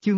Chương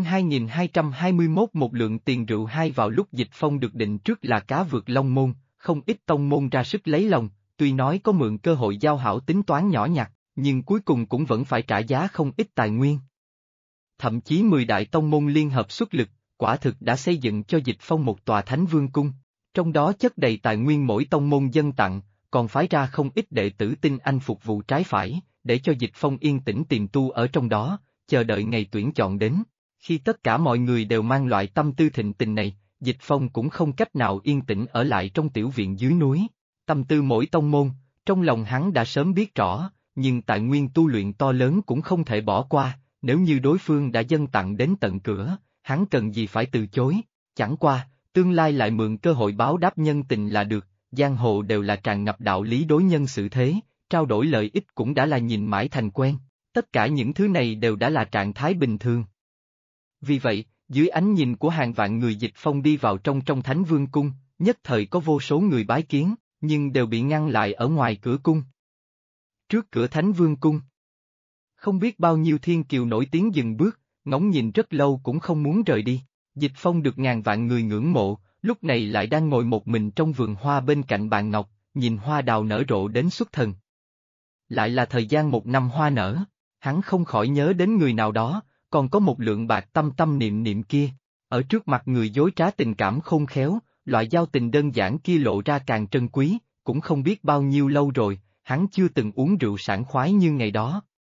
2221 một lượng tiền rượu hai vào lúc Dịch Phong được định trước là cá vượt long môn, không ít tông môn ra sức lấy lòng, tuy nói có mượn cơ hội giao hảo tính toán nhỏ nhặt, nhưng cuối cùng cũng vẫn phải trả giá không ít tài nguyên. Thậm chí 10 đại tông môn liên hợp xuất lực, quả thực đã xây dựng cho Dịch Phong một tòa Thánh Vương cung, trong đó chất đầy tài nguyên mỗi tông môn dâng tặng, còn phái ra không ít đệ tử tinh anh phục vụ trái phải, để cho Dịch Phong yên tĩnh tiềm tu ở trong đó, chờ đợi ngày tuyển chọn đến. Khi tất cả mọi người đều mang loại tâm tư thịnh tình này, Dịch Phong cũng không cách nào yên tĩnh ở lại trong tiểu viện dưới núi. Tâm tư mỗi tông môn, trong lòng hắn đã sớm biết rõ, nhưng tài nguyên tu luyện to lớn cũng không thể bỏ qua, nếu như đối phương đã dâng tặng đến tận cửa, hắn cần gì phải từ chối, chẳng qua, tương lai lại mượn cơ hội báo đáp nhân tình là được, giang hồ đều là tràn ngập đạo lý đối nhân xử thế, trao đổi lợi ích cũng đã là nhìn mãi thành quen, tất cả những thứ này đều đã là trạng thái bình thường. Vì vậy, dưới ánh nhìn của hàng vạn người Dịch Phong đi vào trong Thánh Vương cung, nhất thời có vô số người bái kiến, nhưng đều bị ngăn lại ở ngoài cửa cung. Trước cửa Thánh Vương cung, không biết bao nhiêu thiên kiều nổi tiếng dừng bước, ngóng nhìn rất lâu cũng không muốn rời đi. Dịch Phong được ngàn vạn người ngưỡng mộ, lúc này lại đang ngồi một mình trong vườn hoa bên cạnh bàn ngọc, nhìn hoa đào nở rộ đến xuất thần. Lại là thời gian một năm hoa nở, hắn không khỏi nhớ đến người nào đó, còn có một lượng bạc tâm tâm niệm niệm kia. Ở trước mặt người dối trá tình cảm khôn khéo, loại giao tình đơn giản kia lộ ra càng trân quý, cũng không biết bao nhiêu lâu rồi, hắn chưa từng uống rượu sảng khoái như ngày đó.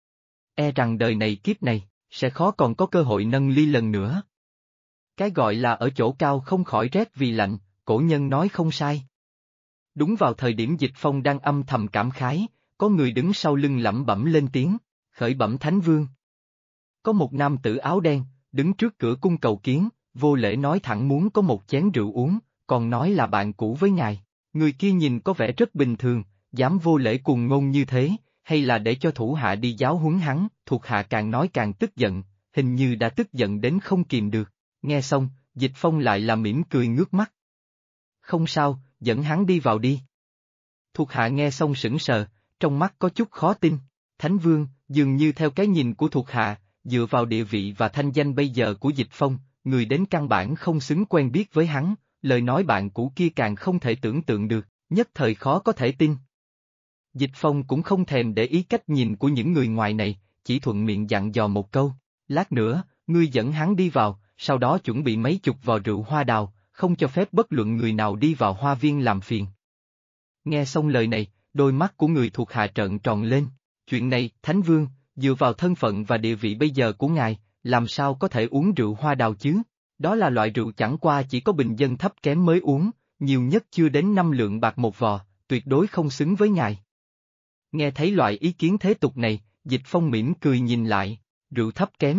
E rằng đời này kiếp này, sẽ khó còn có cơ hội nâng ly lần nữa. Cái gọi là ở chỗ cao không khỏi rét vì lạnh, cổ nhân nói không sai. Đúng vào thời điểm Dịch Phong đang âm thầm cảm khái, có người đứng sau lưng lẩm bẩm lên tiếng, khởi bẩm Thánh Vương. Có một nam tử áo đen, đứng trước cửa cung cầu kiến, vô lễ nói thẳng muốn có một chén rượu uống, còn nói là bạn cũ với ngài. Người kia nhìn có vẻ rất bình thường, dám vô lễ cuồng ngôn như thế, hay là để cho thủ hạ đi giáo huấn hắn, thuộc hạ càng nói càng tức giận, hình như đã tức giận đến không kìm được. Nghe xong, Dịch Phong lại là mỉm cười ngước mắt. Không sao, dẫn hắn đi vào đi. Thuộc hạ nghe xong sững sờ, trong mắt có chút khó tin. Thánh Vương, dường như theo cái nhìn của thuộc hạ, dựa vào địa vị và thanh danh bây giờ của Dịch Phong, người đến căn bản không xứng quen biết với hắn, lời nói bạn cũ kia càng không thể tưởng tượng được, nhất thời khó có thể tin. Dịch Phong cũng không thèm để ý cách nhìn của những người ngoài này, chỉ thuận miệng dặn dò một câu, lát nữa, ngươi dẫn hắn đi vào, sau đó chuẩn bị mấy chục vò rượu hoa đào, không cho phép bất luận người nào đi vào hoa viên làm phiền. Nghe xong lời này, đôi mắt của người thuộc hạ trợn tròn lên, chuyện này, Thánh Vương, dựa vào thân phận và địa vị bây giờ của ngài, làm sao có thể uống rượu hoa đào chứ? Đó là loại rượu chẳng qua chỉ có bình dân thấp kém mới uống, nhiều nhất chưa đến 5 lượng bạc một vò, tuyệt đối không xứng với ngài. Nghe thấy loại ý kiến thế tục này, Dịch Phong mỉm cười nhìn lại, rượu thấp kém.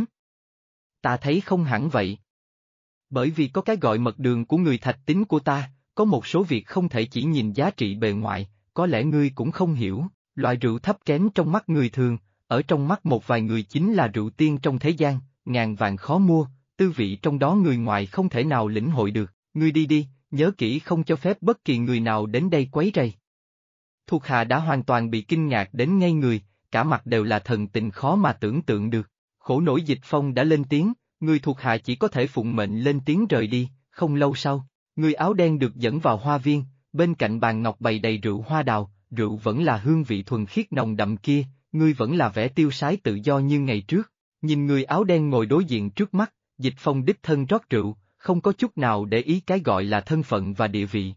Ta thấy không hẳn vậy. Bởi vì có cái gọi mật đường của người thạch tín của ta, có một số việc không thể chỉ nhìn giá trị bề ngoài, có lẽ ngươi cũng không hiểu, loại rượu thấp kém trong mắt người thường, ở trong mắt một vài người chính là rượu tiên trong thế gian, ngàn vàng khó mua, tư vị trong đó người ngoài không thể nào lĩnh hội được, ngươi đi đi, nhớ kỹ không cho phép bất kỳ người nào đến đây quấy rầy. Thuộc hạ đã hoàn toàn bị kinh ngạc đến ngây người, cả mặt đều là thần tình khó mà tưởng tượng được. Khổ nổi Dịch Phong đã lên tiếng, người thuộc hạ chỉ có thể phụng mệnh lên tiếng rời đi, không lâu sau, người áo đen được dẫn vào hoa viên, bên cạnh bàn ngọc bày đầy rượu hoa đào, rượu vẫn là hương vị thuần khiết nồng đậm kia, ngươi vẫn là vẻ tiêu sái tự do như ngày trước. Nhìn người áo đen ngồi đối diện trước mắt, Dịch Phong đích thân rót rượu, không có chút nào để ý cái gọi là thân phận và địa vị.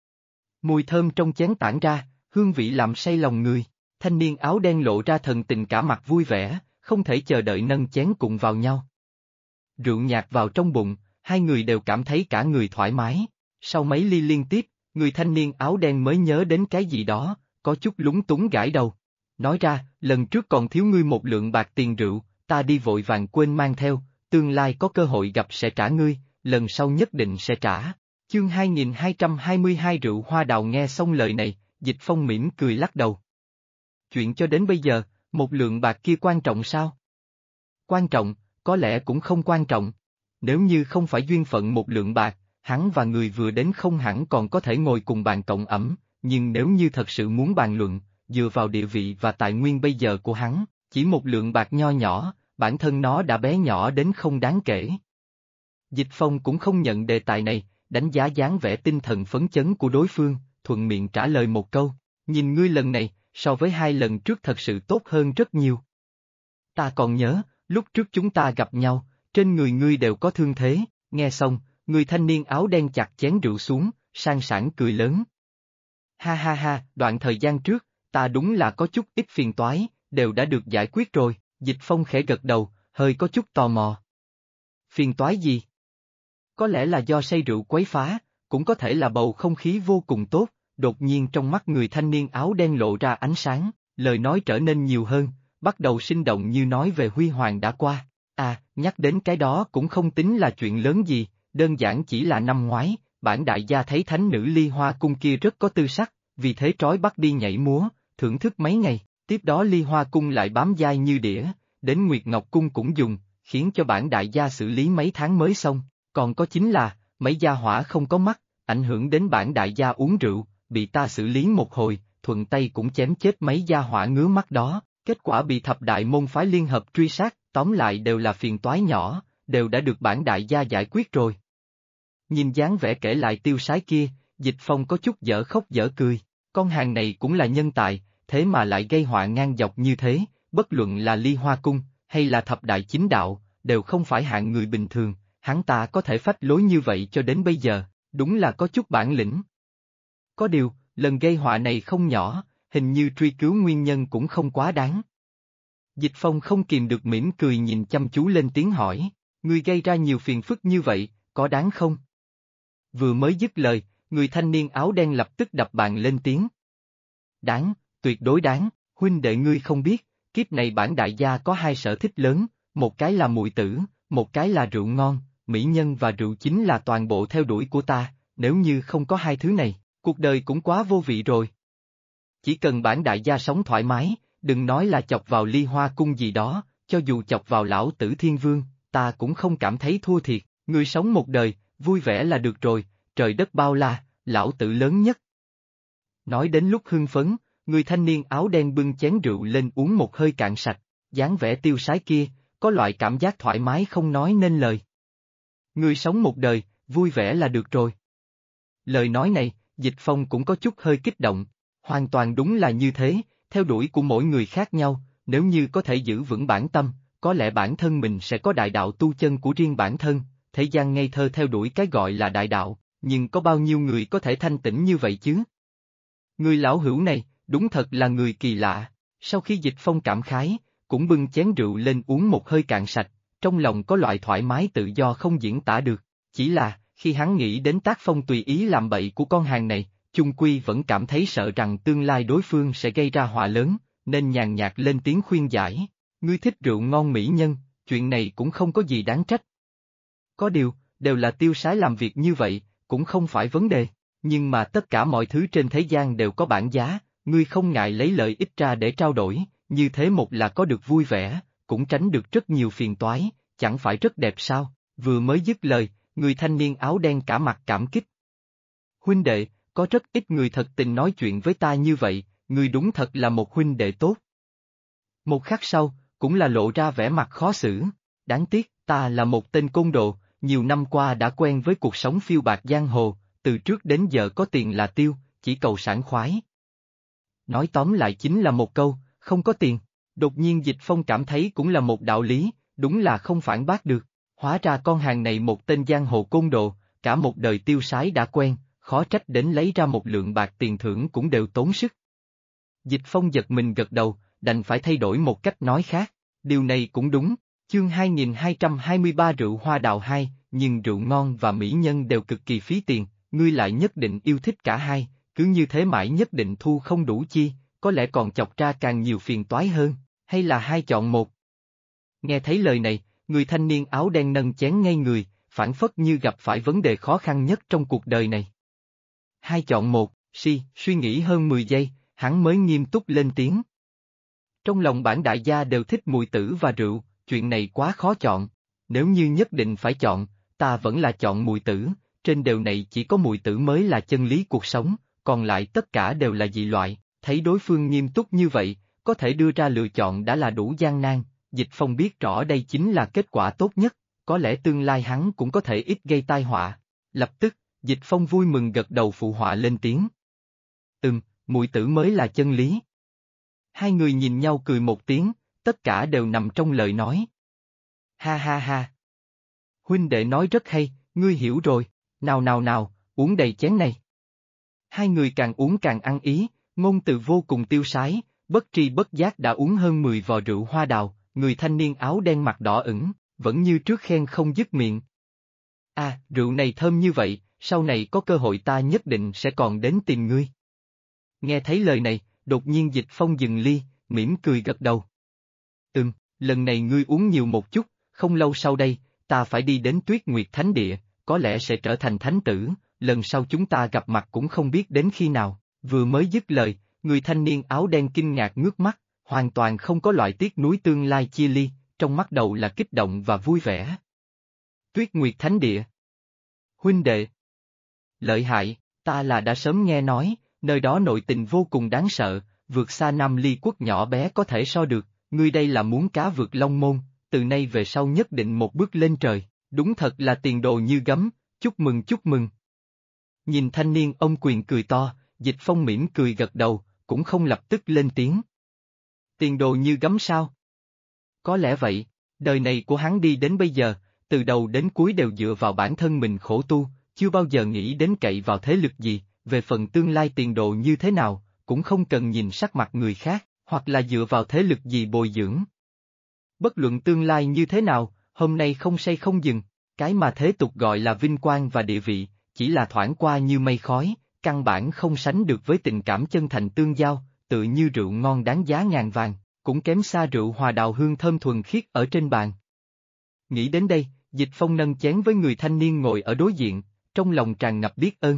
Mùi thơm trong chén tản ra, hương vị làm say lòng người, thanh niên áo đen lộ ra thần tình cả mặt vui vẻ, không thể chờ đợi nâng chén cùng vào nhau. Rượu nhạt vào trong bụng, hai người đều cảm thấy cả người thoải mái, sau mấy ly liên tiếp, người thanh niên áo đen mới nhớ đến cái gì đó, có chút lúng túng gãi đầu. Nói ra, lần trước còn thiếu ngươi một lượng bạc tiền rượu, ta đi vội vàng quên mang theo, tương lai có cơ hội gặp sẽ trả ngươi, lần sau nhất định sẽ trả. Chương 2222 rượu hoa đào nghe xong lời này, Dịch Phong mỉm cười lắc đầu. Chuyện cho đến bây giờ, một lượng bạc kia quan trọng sao? Quan trọng, có lẽ cũng không quan trọng. Nếu như không phải duyên phận một lượng bạc, hắn và người vừa đến không hẳn còn có thể ngồi cùng bàn cộng ẩm, nhưng nếu như thật sự muốn bàn luận, dựa vào địa vị và tài nguyên bây giờ của hắn, chỉ một lượng bạc nho nhỏ, bản thân nó đã bé nhỏ đến không đáng kể. Dịch Phong cũng không nhận đề tài này, đánh giá dáng vẻ tinh thần phấn chấn của đối phương, thuận miệng trả lời một câu, nhìn ngươi lần này, so với 2 lần trước thật sự tốt hơn rất nhiều. Ta còn nhớ, lúc trước chúng ta gặp nhau, trên người ngươi đều có thương thế, nghe xong, người thanh niên áo đen chặt chén rượu xuống, sang sảng cười lớn. Ha ha ha, đoạn thời gian trước, ta đúng là có chút ít phiền toái, đều đã được giải quyết rồi, Dịch Phong khẽ gật đầu, hơi có chút tò mò. Phiền toái gì? Có lẽ là do say rượu quấy phá, cũng có thể là bầu không khí vô cùng tốt, đột nhiên trong mắt người thanh niên áo đen lộ ra ánh sáng, lời nói trở nên nhiều hơn, bắt đầu sinh động như nói về huy hoàng đã qua. À, nhắc đến cái đó cũng không tính là chuyện lớn gì, đơn giản chỉ là năm ngoái, bản đại gia thấy thánh nữ Ly Hoa Cung kia rất có tư sắc, vì thế trói bắt đi nhảy múa, thưởng thức mấy ngày, tiếp đó Ly Hoa Cung lại bám dai như đĩa, đến Nguyệt Ngọc Cung cũng dùng, khiến cho bản đại gia xử lý mấy tháng mới xong, còn có chính là, mấy gia hỏa không có mắt, ảnh hưởng đến bản đại gia uống rượu, bị ta xử lý một hồi, thuận tay cũng chém chết mấy gia hỏa ngứa mắt đó, kết quả bị thập đại môn phái liên hợp truy sát, tóm lại đều là phiền toái nhỏ, đều đã được bản đại gia giải quyết rồi. Nhìn dáng vẻ kể lại tiêu sái kia, Dịch Phong có chút dở khóc dở cười, con hàng này cũng là nhân tài, thế mà lại gây họa ngang dọc như thế, bất luận là Ly Hoa Cung, hay là thập đại chính đạo, đều không phải hạng người bình thường, hắn ta có thể phách lối như vậy cho đến bây giờ, đúng là có chút bản lĩnh. Có điều, lần gây họa này không nhỏ, hình như truy cứu nguyên nhân cũng không quá đáng. Dịch Phong không kìm được mỉm cười nhìn chăm chú lên tiếng hỏi, ngươi gây ra nhiều phiền phức như vậy, có đáng không? Vừa mới dứt lời, người thanh niên áo đen lập tức đập bàn lên tiếng. Đáng, tuyệt đối đáng, huynh đệ ngươi không biết, kiếp này bản đại gia có 2 sở thích lớn, một cái là muội tử, một cái là rượu ngon, mỹ nhân và rượu chính là toàn bộ theo đuổi của ta, nếu như không có 2 thứ này, cuộc đời cũng quá vô vị rồi. Chỉ cần bản đại gia sống thoải mái, đừng nói là chọc vào Ly Hoa Cung gì đó, cho dù chọc vào lão tử Thiên Vương, ta cũng không cảm thấy thua thiệt, ngươi sống một đời, vui vẻ là được rồi, trời đất bao la, lão tử lớn nhất. Nói đến lúc hưng phấn, người thanh niên áo đen bưng chén rượu lên uống một hơi cạn sạch, dáng vẻ tiêu sái kia, có loại cảm giác thoải mái không nói nên lời. Ngươi sống một đời, vui vẻ là được rồi. Lời nói này, Dịch Phong cũng có chút hơi kích động, hoàn toàn đúng là như thế, theo đuổi của mỗi người khác nhau, nếu như có thể giữ vững bản tâm, có lẽ bản thân mình sẽ có đại đạo tu chân của riêng bản thân, thế gian ngây thơ theo đuổi cái gọi là đại đạo, nhưng có bao nhiêu người có thể thanh tĩnh như vậy chứ? Người lão hữu này, đúng thật là người kỳ lạ, sau khi Dịch Phong cảm khái, cũng bưng chén rượu lên uống một hơi cạn sạch, trong lòng có loại thoải mái tự do không diễn tả được, chỉ là, khi hắn nghĩ đến tác phong tùy ý làm bậy của con hàng này, chung quy vẫn cảm thấy sợ rằng tương lai đối phương sẽ gây ra họa lớn, nên nhàn nhạt lên tiếng khuyên giải, ngươi thích rượu ngon mỹ nhân, chuyện này cũng không có gì đáng trách. Có điều, đều là tiêu sái làm việc như vậy, cũng không phải vấn đề, nhưng mà tất cả mọi thứ trên thế gian đều có bản giá, ngươi không ngại lấy lợi ích ra để trao đổi, như thế một là có được vui vẻ, cũng tránh được rất nhiều phiền toái, chẳng phải rất đẹp sao, vừa mới dứt lời, người thanh niên áo đen cả mặt cảm kích. Huynh đệ, có rất ít người thật tình nói chuyện với ta như vậy, ngươi đúng thật là một huynh đệ tốt. Một khắc sau, cũng là lộ ra vẻ mặt khó xử, đáng tiếc, ta là một tên côn đồ, nhiều năm qua đã quen với cuộc sống phiêu bạt giang hồ, từ trước đến giờ có tiền là tiêu, chỉ cầu sảng khoái. Nói tóm lại chính là một câu, không có tiền, đột nhiên Dịch Phong cảm thấy cũng là một đạo lý, đúng là không phản bác được, hóa ra con hàng này một tên giang hồ côn đồ, cả một đời tiêu sái đã quen, khó trách đến lấy ra một lượng bạc tiền thưởng cũng đều tốn sức. Dịch Phong giật mình gật đầu, đành phải thay đổi một cách nói khác, điều này cũng đúng, chương 2223 rượu hoa đào 2, nhưng rượu ngon và mỹ nhân đều cực kỳ phí tiền, ngươi lại nhất định yêu thích cả hai, cứ như thế mãi nhất định thu không đủ chi, có lẽ còn chọc ra càng nhiều phiền toái hơn, hay là hai chọn một. Nghe thấy lời này, người thanh niên áo đen nâng chén ngay người, phảng phất như gặp phải vấn đề khó khăn nhất trong cuộc đời này. Hai chọn một, suy nghĩ hơn 10 giây, hắn mới nghiêm túc lên tiếng. Trong lòng bản đại gia đều thích mùi tử và rượu, chuyện này quá khó chọn, nếu như nhất định phải chọn, ta vẫn là chọn mùi tử, trên đời này chỉ có mùi tử mới là chân lý cuộc sống, còn lại tất cả đều là dị loại, thấy đối phương nghiêm túc như vậy, có thể đưa ra lựa chọn đã là đủ gian nan, Dịch Phong biết rõ đây chính là kết quả tốt nhất, có lẽ tương lai hắn cũng có thể ít gây tai họa. Lập tức, Dịch Phong vui mừng gật đầu phụ họa lên tiếng. Muội tử mới là chân lý. Hai người nhìn nhau cười một tiếng, tất cả đều nằm trong lời nói. Ha ha ha. Huynh đệ nói rất hay, ngươi hiểu rồi, nào, uống đầy chén này. Hai người càng uống càng ăn ý, ngôn từ vô cùng tiêu sái, bất tri bất giác đã uống hơn 10 vò rượu hoa đào, người thanh niên áo đen mặt đỏ ửng, vẫn như trước khen không dứt miệng. Rượu này thơm như vậy, sau này có cơ hội ta nhất định sẽ còn đến tìm ngươi. Nghe thấy lời này, đột nhiên Dịch Phong dừng ly, mỉm cười gật đầu. Lần này ngươi uống nhiều một chút, không lâu sau đây, ta phải đi đến Tuyết Nguyệt Thánh Địa, có lẽ sẽ trở thành thánh tử, lần sau chúng ta gặp mặt cũng không biết đến khi nào. Vừa mới dứt lời, người thanh niên áo đen kinh ngạc ngước mắt, hoàn toàn không có loại tiếc nuối tương lai chia ly, trong mắt đầu là kích động và vui vẻ. Tuyết Nguyệt Thánh Địa. Huynh đệ. Lợi hại, ta đã sớm nghe nói, nơi đó nội tình vô cùng đáng sợ, vượt xa Nam Ly quốc nhỏ bé có thể so được, ngươi đây là muốn cá vượt Long Môn, từ nay về sau nhất định một bước lên trời, đúng thật là tiền đồ như gấm, chúc mừng. Nhìn thanh niên ông quyền cười to, Dịch Phong mỉm cười gật đầu, cũng không lập tức lên tiếng. Tiền đồ như gấm sao? Có lẽ vậy, đời này của hắn đi đến bây giờ, từ đầu đến cuối đều dựa vào bản thân mình khổ tu, chưa bao giờ nghĩ đến cậy vào thế lực gì, về phần tương lai tiền đồ như thế nào, cũng không cần nhìn sắc mặt người khác, hoặc là dựa vào thế lực gì bồi dưỡng. Bất luận tương lai như thế nào, hôm nay không say không dừng, cái mà thế tục gọi là vinh quang và địa vị, chỉ là thoảng qua như mây khói, căn bản không sánh được với tình cảm chân thành tương giao, tự như rượu ngon đáng giá ngàn vàng, cũng kém xa rượu hòa đào hương thơm thuần khiết ở trên bàn. Nghĩ đến đây, Dịch Phong nâng chén với người thanh niên ngồi ở đối diện, trong lòng tràn ngập biết ơn.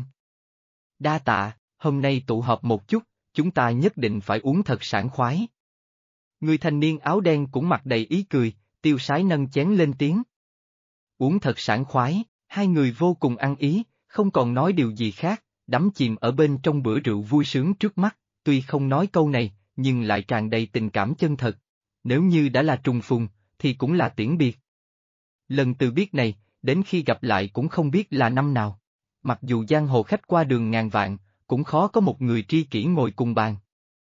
Đa tạ, hôm nay tụ họp một chút, chúng ta nhất định phải uống thật sảng khoái. Người thanh niên áo đen cũng mặt đầy ý cười, tiêu sái nâng chén lên tiếng. Uống thật sảng khoái, hai người vô cùng ăn ý, không còn nói điều gì khác, đắm chìm ở bên trong bữa rượu vui sướng trước mắt, tuy không nói câu này, nhưng lại tràn đầy tình cảm chân thật. Nếu như đã là trùng phùng, thì cũng là tiễn biệt. Lần từ biệt này, đến khi gặp lại cũng không biết là năm nào. Mặc dù giang hồ khách qua đường ngàn vạn, cũng khó có một người tri kỷ ngồi cùng bàn.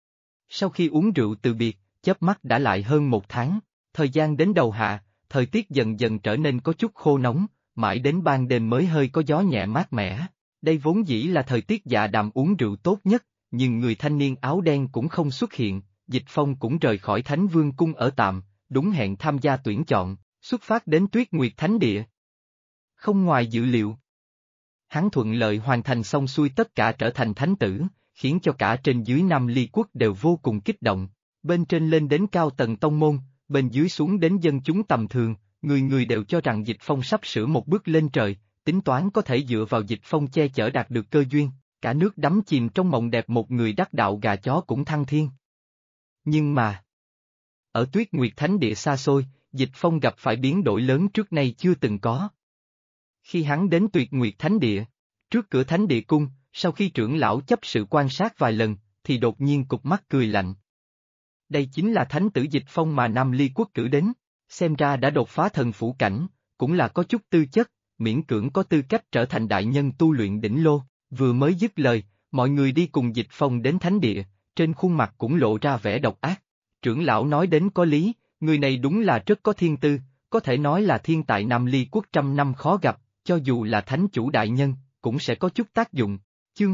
Sau khi uống rượu từ biệt, chớp mắt đã lại hơn một tháng, thời gian đến đầu hạ, thời tiết dần dần trở nên có chút khô nóng, mãi đến ban đêm mới hơi có gió nhẹ mát mẻ. Đây vốn dĩ là thời tiết dạ đàm uống rượu tốt nhất, nhưng người thanh niên áo đen cũng không xuất hiện, Dịch Phong cũng rời khỏi Thánh Vương Cung ở tạm, đúng hẹn tham gia tuyển chọn, xuất phát đến Tuyết Nguyệt Thánh Địa. Không ngoài dự liệu, hắn thuận lợi hoàn thành xong xuôi tất cả trở thành thánh tử, khiến cho cả trên dưới Nam Ly quốc đều vô cùng kích động, bên trên lên đến cao tầng tông môn, bên dưới xuống đến dân chúng tầm thường, người người đều cho rằng Dịch Phong sắp sửa một bước lên trời, tính toán có thể dựa vào Dịch Phong che chở đạt được cơ duyên, cả nước đắm chìm trong mộng đẹp một người đắc đạo gà chó cũng thăng thiên. Nhưng mà, ở Tuyết Nguyệt Thánh Địa xa xôi, Dịch Phong gặp phải biến đổi lớn trước nay chưa từng có. Khi hắn đến Tuyệt Nguyệt Thánh Địa, trước cửa Thánh Địa cung, sau khi trưởng lão chấp sự quan sát vài lần, thì đột nhiên cụp mắt cười lạnh. Đây chính là thánh tử Dịch Phong mà Nam Ly quốc cử đến, xem ra đã đột phá thần phủ cảnh, cũng là có chút tư chất, miễn cưỡng có tư cách trở thành đại nhân tu luyện đỉnh lô. Vừa mới dứt lời, mọi người đi cùng Dịch Phong đến Thánh Địa, trên khuôn mặt cũng lộ ra vẻ độc ác. Trưởng lão nói đến có lý, người này đúng là rất có thiên tư, có thể nói là thiên tài Nam Ly quốc trăm năm khó gặp, cho dù là thánh chủ đại nhân, cũng sẽ có chút tác dụng. Chương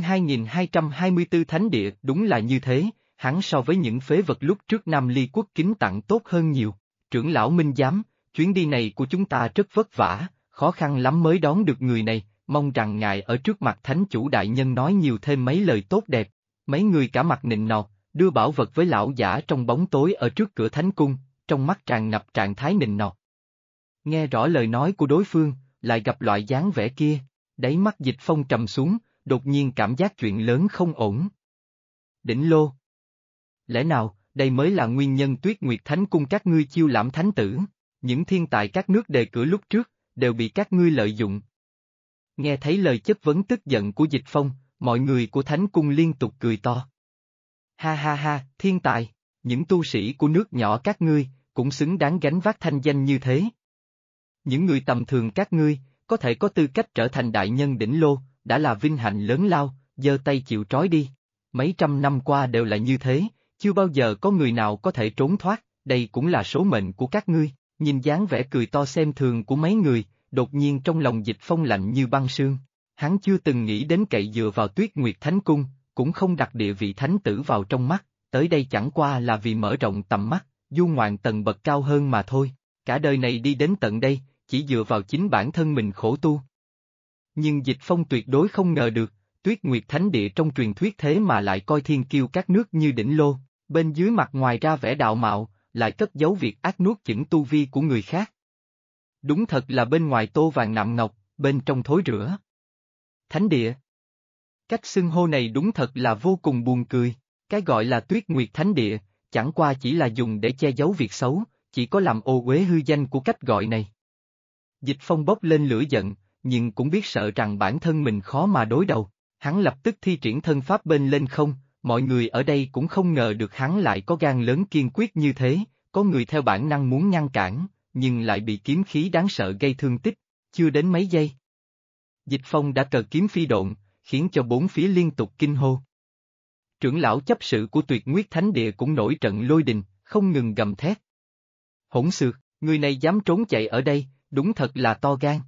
2224 Thánh Địa đúng là như thế, hắn so với những phế vật lúc trước Nam Ly quốc kính tặng tốt hơn nhiều. Trưởng lão minh giám, chuyến đi này của chúng ta rất vất vả, khó khăn lắm mới đón được người này, mong rằng ngài ở trước mặt thánh chủ đại nhân nói nhiều thêm mấy lời tốt đẹp. Mấy người cả mặt nịnh nọt, đưa bảo vật với lão giả trong bóng tối ở trước cửa thánh cung, trong mắt tràn ngập trạng thái nịnh nọt. Nghe rõ lời nói của đối phương, lại gặp loại dáng vẻ kia, đáy mắt Dịch Phong trầm xuống, đột nhiên cảm giác chuyện lớn không ổn. Đỉnh lô. Lẽ nào, đây mới là nguyên nhân Tuyết Nguyệt Thánh cung các ngươi chiêu lãm thánh tử, những thiên tài các nước đề cử lúc trước, đều bị các ngươi lợi dụng. Nghe thấy lời chất vấn tức giận của Dịch Phong, mọi người của Thánh cung liên tục cười to. Ha ha ha, thiên tài, những tu sĩ của nước nhỏ các ngươi, cũng xứng đáng gánh vác thanh danh như thế. Những người tầm thường các ngươi, có thể có tư cách trở thành đại nhân đỉnh lô, đã là vinh hạnh lớn lao, giơ tay chịu trói đi. Mấy trăm năm qua đều là như thế, chưa bao giờ có người nào có thể trốn thoát, đây cũng là số mệnh của các ngươi. Nhìn dáng vẻ cười to xem thường của mấy người, đột nhiên trong lòng Dịch Phong lạnh như băng sương. Hắn chưa từng nghĩ đến cậy dựa vào Tuyết Nguyệt Thánh Cung, cũng không đặt địa vị thánh tử vào trong mắt, tới đây chẳng qua là vì mở rộng tầm mắt, du ngoạn tầng bậc cao hơn mà thôi. Cả đời này đi đến tận đây, chỉ dựa vào chính bản thân mình khổ tu. Nhưng Dịch Phong tuyệt đối không ngờ được, Tuyết Nguyệt Thánh Địa trong truyền thuyết thế mà lại coi thiên kiêu các nước như đỉnh lô, bên dưới mặt ngoài ra vẻ đạo mạo, lại cất giấu việc ác nuốt chửng tu vi của người khác. Đúng thật là bên ngoài tô vàng nạm ngọc, bên trong thối rữa. Thánh Địa. Cách xưng hô này đúng thật là vô cùng buồn cười, cái gọi là Tuyết Nguyệt Thánh Địa, chẳng qua chỉ là dùng để che giấu việc xấu, chỉ có làm ô uế hư danh của cách gọi này. Dịch Phong bốc lên lửa giận, nhưng cũng biết sợ rằng bản thân mình khó mà đối đầu, hắn lập tức thi triển thân pháp bên lên không, mọi người ở đây cũng không ngờ được hắn lại có gan lớn kiên quyết như thế, có người theo bản năng muốn ngăn cản, nhưng lại bị kiếm khí đáng sợ gây thương tích, chưa đến mấy giây. Dịch Phong đã cờ kiếm phi độn, khiến cho bốn phía liên tục kinh hô. Trưởng lão chấp sự của Tuyệt Nguyệt Thánh Địa cũng nổi trận lôi đình, không ngừng gầm thét. Hỗn xược, người này dám trốn chạy ở đây, đúng thật là to gan.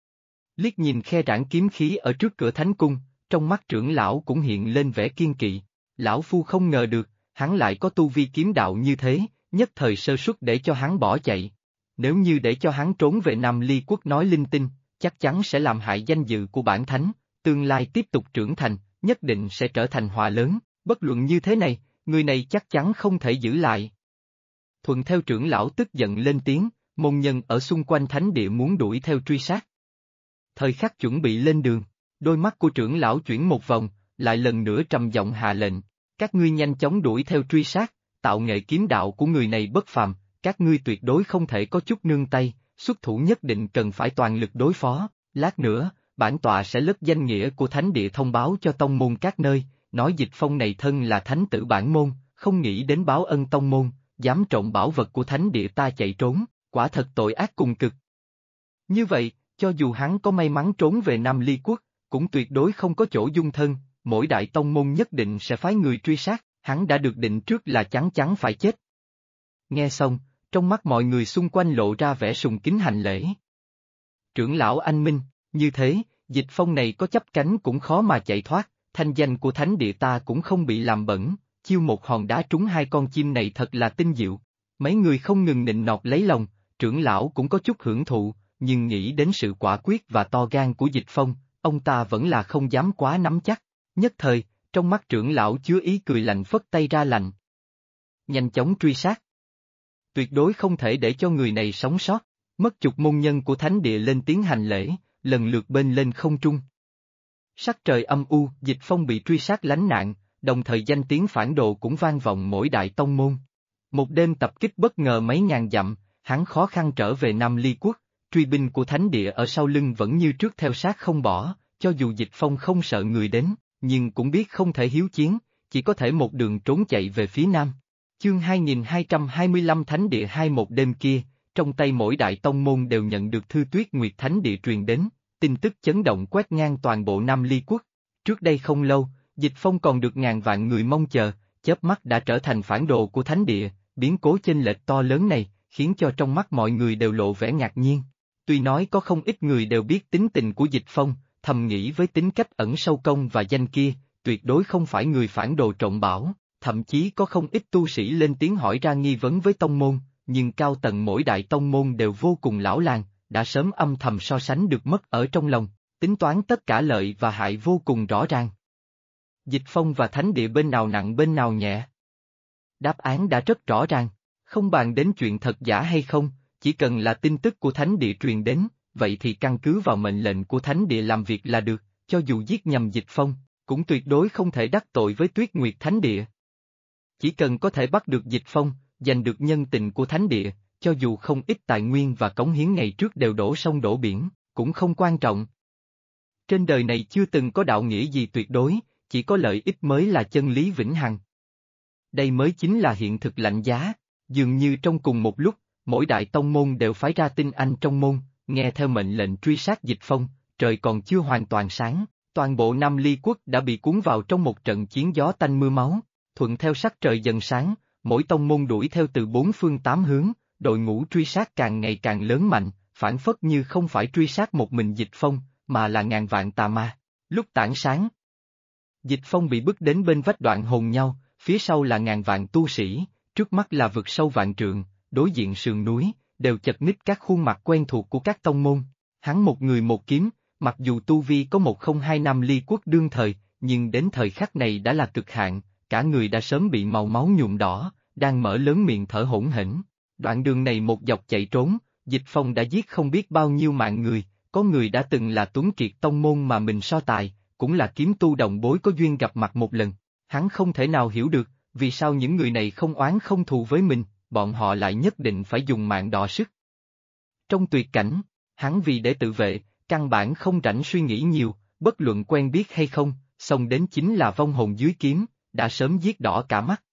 Liếc nhìn khe rãnh kiếm khí ở trước cửa thánh cung, trong mắt trưởng lão cũng hiện lên vẻ kiên kỵ. Lão phu không ngờ được, hắn lại có tu vi kiếm đạo như thế, nhất thời sơ suất để cho hắn bỏ chạy. Nếu như để cho hắn trốn về Nam Ly quốc nói linh tinh, chắc chắn sẽ làm hại danh dự của bản thánh, tương lai tiếp tục trưởng thành, nhất định sẽ trở thành họa lớn, bất luận như thế này, người này chắc chắn không thể giữ lại. Thuận theo trưởng lão tức giận lên tiếng, môn nhân ở xung quanh thánh địa muốn đuổi theo truy sát. Thời khắc chuẩn bị lên đường, đôi mắt của trưởng lão chuyển một vòng, lại lần nữa trầm giọng hạ lệnh, các ngươi nhanh chóng đuổi theo truy sát, tạo nghệ kiếm đạo của người này bất phàm, các ngươi tuyệt đối không thể có chút nương tay, xuất thủ nhất định cần phải toàn lực đối phó, lát nữa, bản tọa sẽ lất danh nghĩa của thánh địa thông báo cho tông môn các nơi, nói Dịch Phong này thân là thánh tử bản môn, không nghĩ đến báo ân tông môn, dám trộm bảo vật của thánh địa ta chạy trốn, quả thật tội ác cùng cực. Như vậy, cho dù hắn có may mắn trốn về Nam Ly quốc, cũng tuyệt đối không có chỗ dung thân, mỗi đại tông môn nhất định sẽ phái người truy sát, hắn đã được định trước là chắn chắn phải chết. Nghe xong, trong mắt mọi người xung quanh lộ ra vẻ sùng kính hành lễ. Trưởng lão anh minh, như thế, Dịch Phong này có chấp cánh cũng khó mà chạy thoát, thanh danh của thánh địa ta cũng không bị làm bẩn, chiêu một hòn đá trúng hai con chim này thật là tinh diệu. Mấy người không ngừng nịnh nọt lấy lòng, trưởng lão cũng có chút hưởng thụ, nhưng nghĩ đến sự quả quyết và to gan của Dịch Phong, ông ta vẫn là không dám quá nắm chắc. Nhất thời, trong mắt trưởng lão chứa ý cười lạnh phất tay ra lạnh. Nhanh chóng truy sát. Tuyệt đối không thể để cho người này sống sót, mất chục môn nhân của thánh địa lên tiếng hành lễ, lần lượt bên lên không trung. Sắc trời âm u, Dịch Phong bị truy sát lánh nạn, đồng thời danh tiếng phản đồ cũng vang vọng mỗi đại tông môn. Một đêm tập kích bất ngờ mấy ngàn dặm, hắn khó khăn trở về Nam Ly quốc, truy binh của thánh địa ở sau lưng vẫn như trước theo sát không bỏ, cho dù Dịch Phong không sợ người đến, nhưng cũng biết không thể hiếu chiến, chỉ có thể một đường trốn chạy về phía nam. Chương 2225 Thánh Địa 21 đêm kia, trong tay mỗi đại tông môn đều nhận được thư Tuyết Nguyệt Thánh Địa truyền đến, tin tức chấn động quét ngang toàn bộ Nam Ly quốc. Trước đây không lâu, Dịch Phong còn được ngàn vạn người mong chờ, chớp mắt đã trở thành phản đồ của Thánh Địa, biến cố chênh lệch to lớn này, khiến cho trong mắt mọi người đều lộ vẻ ngạc nhiên. Tuy nói có không ít người đều biết tính tình của Dịch Phong, thầm nghĩ với tính cách ẩn sâu công và danh kia, tuyệt đối không phải người phản đồ trộm bảo, thậm chí có không ít tu sĩ lên tiếng hỏi ra nghi vấn với tông môn, nhưng cao tầng mỗi đại tông môn đều vô cùng lão làng, đã sớm âm thầm so sánh được mất ở trong lòng, tính toán tất cả lợi và hại vô cùng rõ ràng. Dịch Phong và Thánh Địa bên nào nặng bên nào nhẹ? Đáp án đã rất rõ ràng, không bàn đến chuyện thật giả hay không, chỉ cần là tin tức của Thánh Địa truyền đến, vậy thì căn cứ vào mệnh lệnh của Thánh Địa làm việc là được, cho dù giết nhầm Dịch Phong, cũng tuyệt đối không thể đắc tội với Tuyết Nguyệt Thánh Địa. Chỉ cần có thể bắt được Dịch Phong, giành được nhân tình của Thánh Địa, cho dù không ít tài nguyên và cống hiến ngày trước đều đổ sông đổ biển, cũng không quan trọng. Trên đời này chưa từng có đạo nghĩa gì tuyệt đối, chỉ có lợi ích mới là chân lý vĩnh hằng. Đây mới chính là hiện thực lạnh giá, dường như trong cùng một lúc, Mỗi đại tông môn đều phái ra tinh anh trong môn, nghe theo mệnh lệnh truy sát Dịch Phong, trời còn chưa hoàn toàn sáng, toàn bộ Nam Ly quốc đã bị cuốn vào trong một trận chiến gió tanh mưa máu, thuận theo sắc trời dần sáng, mỗi tông môn đuổi theo từ bốn phương tám hướng, đội ngũ truy sát càng ngày càng lớn mạnh, phản phất như không phải truy sát một mình Dịch Phong, mà là ngàn vạn tà ma. Lúc tảng sáng, Dịch Phong bị bước đến bên vách đoạn hồn nhau, phía sau là ngàn vạn tu sĩ, trước mắt là vực sâu vạn trượng, đối diện sườn núi, đều chật ních các khuôn mặt quen thuộc của các tông môn. Hắn một người một kiếm, mặc dù tu vi có 102 năm ly quốc đương thời, nhưng đến thời khắc này đã là cực hạn, cả người đã sớm bị màu máu nhuộm đỏ, đang mở lớn miệng thở hổn hển. Đoạn đường này một dọc chạy trốn, Dịch Phong đã giết không biết bao nhiêu mạng người, có người đã từng là tuấn kiệt tông môn mà mình so tài, cũng là kiếm tu đồng bối có duyên gặp mặt một lần. Hắn không thể nào hiểu được, vì sao những người này không oán không thù với mình, bọn họ lại nhất định phải dùng mạng đọ sức. Trong tuyệt cảnh, hắn vì để tự vệ, căn bản không rảnh suy nghĩ nhiều, bất luận quen biết hay không, xông đến chính là vong hồn dưới kiếm, đã sớm giết đỏ cả mắt.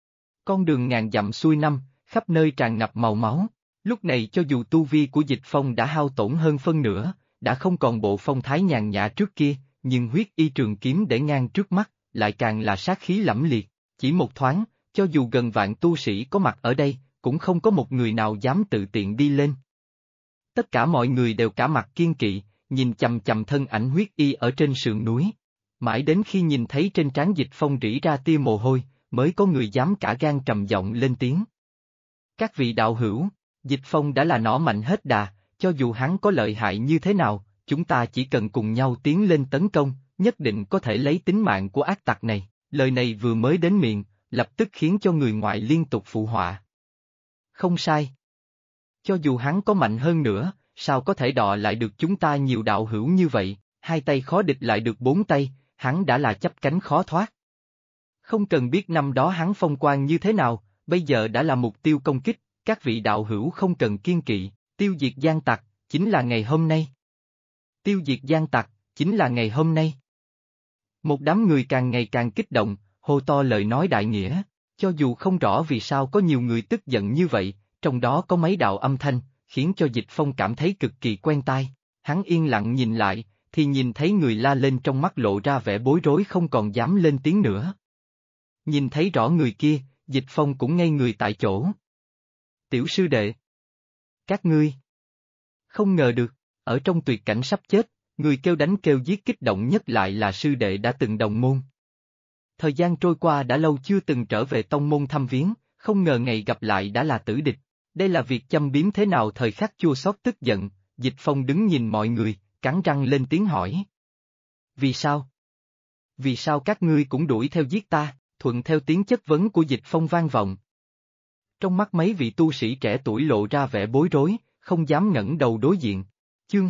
Con đường ngàn dặm xuôi năm, khắp nơi tràn ngập màu máu, lúc này cho dù tu vi của Dịch Phong đã hao tổn hơn phân nửa, đã không còn bộ phong thái nhàn nhã trước kia, nhưng huyết y trường kiếm để ngang trước mắt, lại càng là sát khí lẫm liệt, chỉ một thoáng, cho dù gần vạn tu sĩ có mặt ở đây, cũng không có một người nào dám tự tiện đi lên. Tất cả mọi người đều cả mặt kiên kỵ, nhìn chằm chằm thân ảnh huyết y ở trên sườn núi. Mãi đến khi nhìn thấy trên trán Dịch Phong rỉ ra tia mồ hôi, mới có người dám cả gan trầm giọng lên tiếng. Các vị đạo hữu, Dịch Phong đã là nỏ mạnh hết đà, cho dù hắn có lợi hại như thế nào, chúng ta chỉ cần cùng nhau tiến lên tấn công, nhất định có thể lấy tính mạng của ác tặc này. Lời này vừa mới đến miệng, lập tức khiến cho người ngoại liên tục phụ họa. Không sai. Cho dù hắn có mạnh hơn nữa, sao có thể đọ lại được chúng ta nhiều đạo hữu như vậy, hai tay khó địch lại được bốn tay, hắn đã là chắp cánh khó thoát. Không cần biết năm đó hắn phong quang như thế nào, bây giờ đã là mục tiêu công kích, các vị đạo hữu không cần kiên kỵ, tiêu diệt gian tặc, chính là ngày hôm nay. Tiêu diệt gian tặc, chính là ngày hôm nay. Một đám người càng ngày càng kích động, hô to lời nói đại nghĩa, cho dù không rõ vì sao có nhiều người tức giận như vậy, trong đó có mấy đạo âm thanh, khiến cho Dịch Phong cảm thấy cực kỳ quen tai. Hắn yên lặng nhìn lại, thì nhìn thấy người la lên trong mắt lộ ra vẻ bối rối không còn dám lên tiếng nữa. Nhìn thấy rõ người kia, Dịch Phong cũng ngây người tại chỗ. Tiểu sư đệ. Các ngươi. Không ngờ được, ở trong tuyệt cảnh sắp chết, người kêu đánh kêu giết kích động nhất lại là sư đệ đã từng đồng môn. Thời gian trôi qua đã lâu chưa từng trở về tông môn thăm viếng, không ngờ ngày gặp lại đã là tử địch. Đây là việc châm biếm thế nào thời khắc chua xót tức giận, Dịch Phong đứng nhìn mọi người, cắn răng lên tiếng hỏi. Vì sao? Vì sao các ngươi cũng đuổi theo giết ta, thuận theo tiếng chất vấn của Dịch Phong vang vọng. Trong mắt mấy vị tu sĩ trẻ tuổi lộ ra vẻ bối rối, không dám ngẩng đầu đối diện. Chương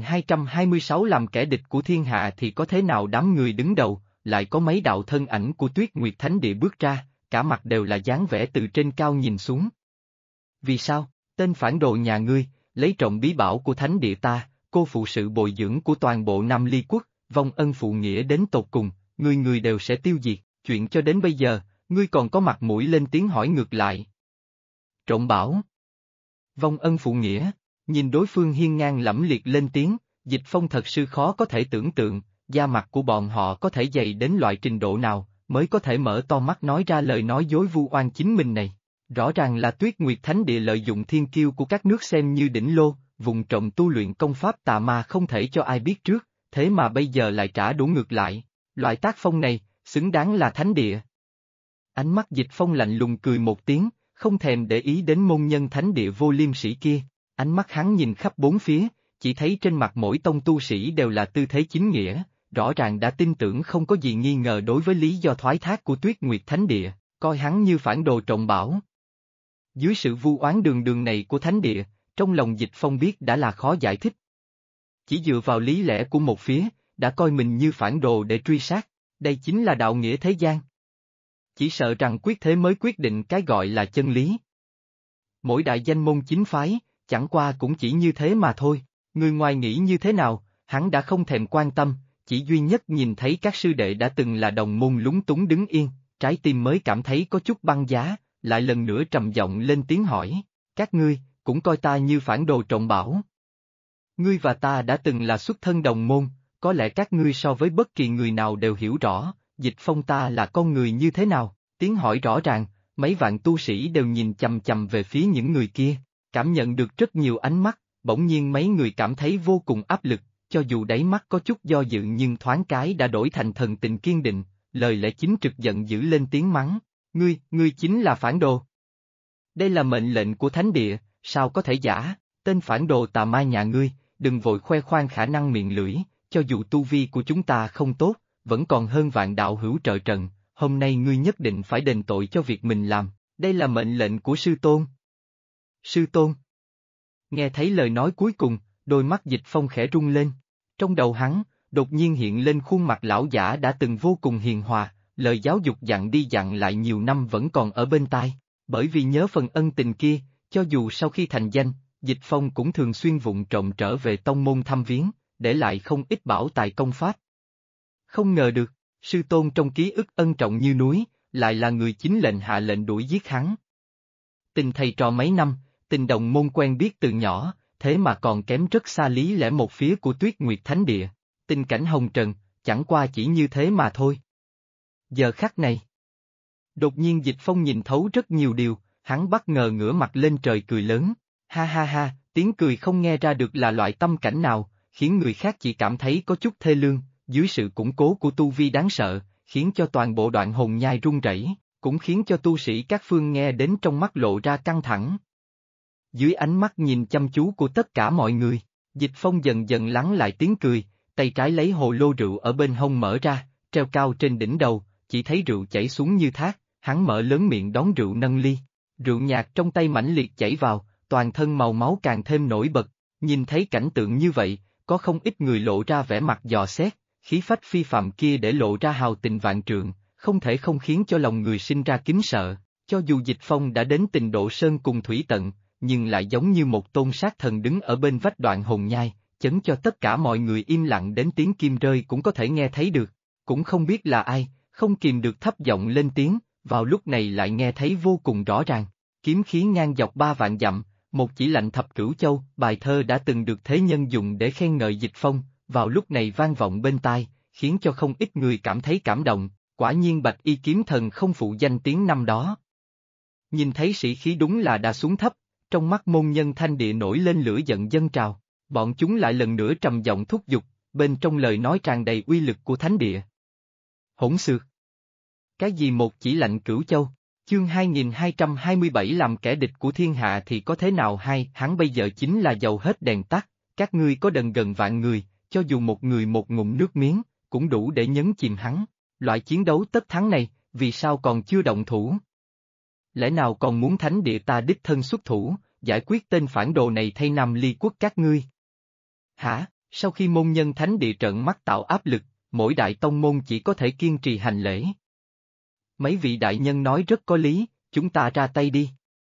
2226 làm kẻ địch của thiên hạ thì có thế nào đám người đứng đầu, lại có mấy đạo thân ảnh của Tuyết Nguyệt Thánh Địa bước ra, cả mặt đều là dáng vẻ từ trên cao nhìn xuống. Vì sao, tên phản đồ nhà ngươi, lấy trộm bí bảo của Thánh Địa ta, cô phụ sự bồi dưỡng của toàn bộ Nam Ly quốc, vong ân phụ nghĩa đến tột cùng, người đều sẽ tiêu diệt, chuyện cho đến bây giờ, ngươi còn có mặt mũi lên tiếng hỏi ngược lại. Trộm bảo. Vong ân phụ nghĩa, nhìn đối phương hiên ngang lẫm liệt lên tiếng, Dịch Phong thật sự khó có thể tưởng tượng, da mặt của bọn họ có thể dày đến loại trình độ nào, mới có thể mở to mắt nói ra lời nói dối vu oan chính mình này. Rõ ràng là Tuyết Nguyệt Thánh Địa lợi dụng thiên kiêu của các nước xem như đỉnh lô, vùng trộm tu luyện công pháp tà ma không thể cho ai biết trước, thế mà bây giờ lại trả đũa ngược lại. Loại tác phong này, xứng đáng là Thánh Địa. Ánh mắt Dịch Phong lạnh lùng cười một tiếng, không thèm để ý đến môn nhân Thánh Địa vô liêm sỉ kia, ánh mắt hắn nhìn khắp bốn phía, chỉ thấy trên mặt mỗi tông tu sĩ đều là tư thế chính nghĩa, rõ ràng đã tin tưởng không có gì nghi ngờ đối với lý do thoái thác của Tuyết Nguyệt Thánh Địa, coi hắn như phản đồ trộm bảo. Dưới sự vu oán đường đường này của Thánh Địa, trong lòng Dịch Phong biết đã là khó giải thích. Chỉ dựa vào lý lẽ của một phía, đã coi mình như phản đồ để truy sát, đây chính là đạo nghĩa thế gian. Chỉ sợ rằng quyết thế mới quyết định cái gọi là chân lý. Mỗi đại danh môn chính phái, chẳng qua cũng chỉ như thế mà thôi, người ngoài nghĩ như thế nào, hắn đã không thèm quan tâm, chỉ duy nhất nhìn thấy các sư đệ đã từng là đồng môn lúng túng đứng yên, trái tim mới cảm thấy có chút băng giá, lại lần nữa trầm giọng lên tiếng hỏi, các ngươi, cũng coi ta như phản đồ trộm bảo. Ngươi và ta đã từng là xuất thân đồng môn, có lẽ các ngươi so với bất kỳ người nào đều hiểu rõ, Dịch Phong ta là con người như thế nào, tiếng hỏi rõ ràng, mấy vạn tu sĩ đều nhìn chằm chằm về phía những người kia, cảm nhận được rất nhiều ánh mắt, bỗng nhiên mấy người cảm thấy vô cùng áp lực, cho dù đáy mắt có chút do dự nhưng thoáng cái đã đổi thành thần tình kiên định, lời lẽ chính trực giận dữ lên tiếng mắng, ngươi chính là phản đồ. Đây là mệnh lệnh của thánh địa, sao có thể giả, tên phản đồ tà ma nhà ngươi, đừng vội khoe khoang khả năng miệng lưỡi, cho dù tu vi của chúng ta không tốt, vẫn còn hơn vạn đạo hữu trợ trận, hôm nay ngươi nhất định phải đền tội cho việc mình làm, đây là mệnh lệnh của sư tôn. Sư tôn. Nghe thấy lời nói cuối cùng, đôi mắt Dịch Phong khẽ rung lên. Trong đầu hắn, đột nhiên hiện lên khuôn mặt lão giả đã từng vô cùng hiền hòa, lời giáo dục dặn đi dặn lại nhiều năm vẫn còn ở bên tai. Bởi vì nhớ phần ân tình kia, cho dù sau khi thành danh, Dịch Phong cũng thường xuyên vụng trộm trở về tông môn thăm viếng, để lại không ít bảo tài công pháp. Không ngờ được, sư tôn trong ký ức ân trọng như núi, lại là người chính lệnh hạ lệnh đuổi giết hắn. Tình thầy trò mấy năm, tình đồng môn quen biết từ nhỏ, thế mà còn kém rất xa lý lẽ một phía của Tuyết Nguyệt Thánh Địa. Tình cảnh hồng trần, chẳng qua chỉ như thế mà thôi. Giờ khắc này, đột nhiên Dịch Phong nhìn thấu rất nhiều điều, hắn bất ngờ ngửa mặt lên trời cười lớn, ha ha ha, tiếng cười không nghe ra được là loại tâm cảnh nào, khiến người khác chỉ cảm thấy có chút thê lương, dưới sự củng cố của tu vi đáng sợ, khiến cho toàn bộ đoạn hồn nhai rung rẩy, cũng khiến cho tu sĩ các phương nghe đến trong mắt lộ ra căng thẳng. Dưới ánh mắt nhìn chăm chú của tất cả mọi người, Dịch Phong dần dần lắng lại tiếng cười, tay trái lấy hồ lô rượu ở bên hông mở ra, treo cao trên đỉnh đầu, chỉ thấy rượu chảy xuống như thác, hắn mở lớn miệng đón rượu nâng ly. Rượu nhạt trong tay mãnh liệt chảy vào, toàn thân màu máu càng thêm nổi bật, nhìn thấy cảnh tượng như vậy, có không ít người lộ ra vẻ mặt dò xét, khí phách phi phàm kia để lộ ra hào tình vạn trượng, không thể không khiến cho lòng người sinh ra kính sợ, cho dù Dịch Phong đã đến tình độ sơn cùng thủy tận, nhưng lại giống như một tôn sát thần đứng ở bên vách đoạn hồn nhai, chấn cho tất cả mọi người im lặng đến tiếng kim rơi cũng có thể nghe thấy được, cũng không biết là ai, không kìm được thấp giọng lên tiếng, vào lúc này lại nghe thấy vô cùng rõ ràng, kiếm khí ngang dọc 3 vạn dặm, một chỉ lạnh thập cửu châu, bài thơ đã từng được thế nhân dùng để khen ngợi Dịch Phong, vào lúc này vang vọng bên tai, khiến cho không ít người cảm thấy cảm động, quả nhiên Bạch Y kiếm thần không phụ danh tiếng năm đó. Nhìn thấy sĩ khí đúng là đã xuống thấp, trong mắt môn nhân Thanh Địa nổi lên lửa giận dâng trào, bọn chúng lại lần nữa trầm giọng thúc giục, bên trong lời nói tràn đầy uy lực của Thánh Địa. Hỗn xược! Cái gì một chỉ lạnh cửu châu? Chương 2227 làm kẻ địch của thiên hạ thì có thế nào hay, hắn bây giờ chính là dầu hết đèn tắt, các ngươi có đần gần vạn người, cho dù một người một ngụm nước miếng, cũng đủ để nhấn chìm hắn. Loại chiến đấu tất thắng này, vì sao còn chưa động thủ? Lẽ nào còn muốn thánh địa ta đích thân xuất thủ, giải quyết tên phản đồ này thay Nam Ly quốc các ngươi? Hả, sau khi môn nhân thánh địa trợn mắt tạo áp lực, mỗi đại tông môn chỉ có thể kiên trì hành lễ. Mấy vị đại nhân nói rất có lý, chúng ta ra tay đi.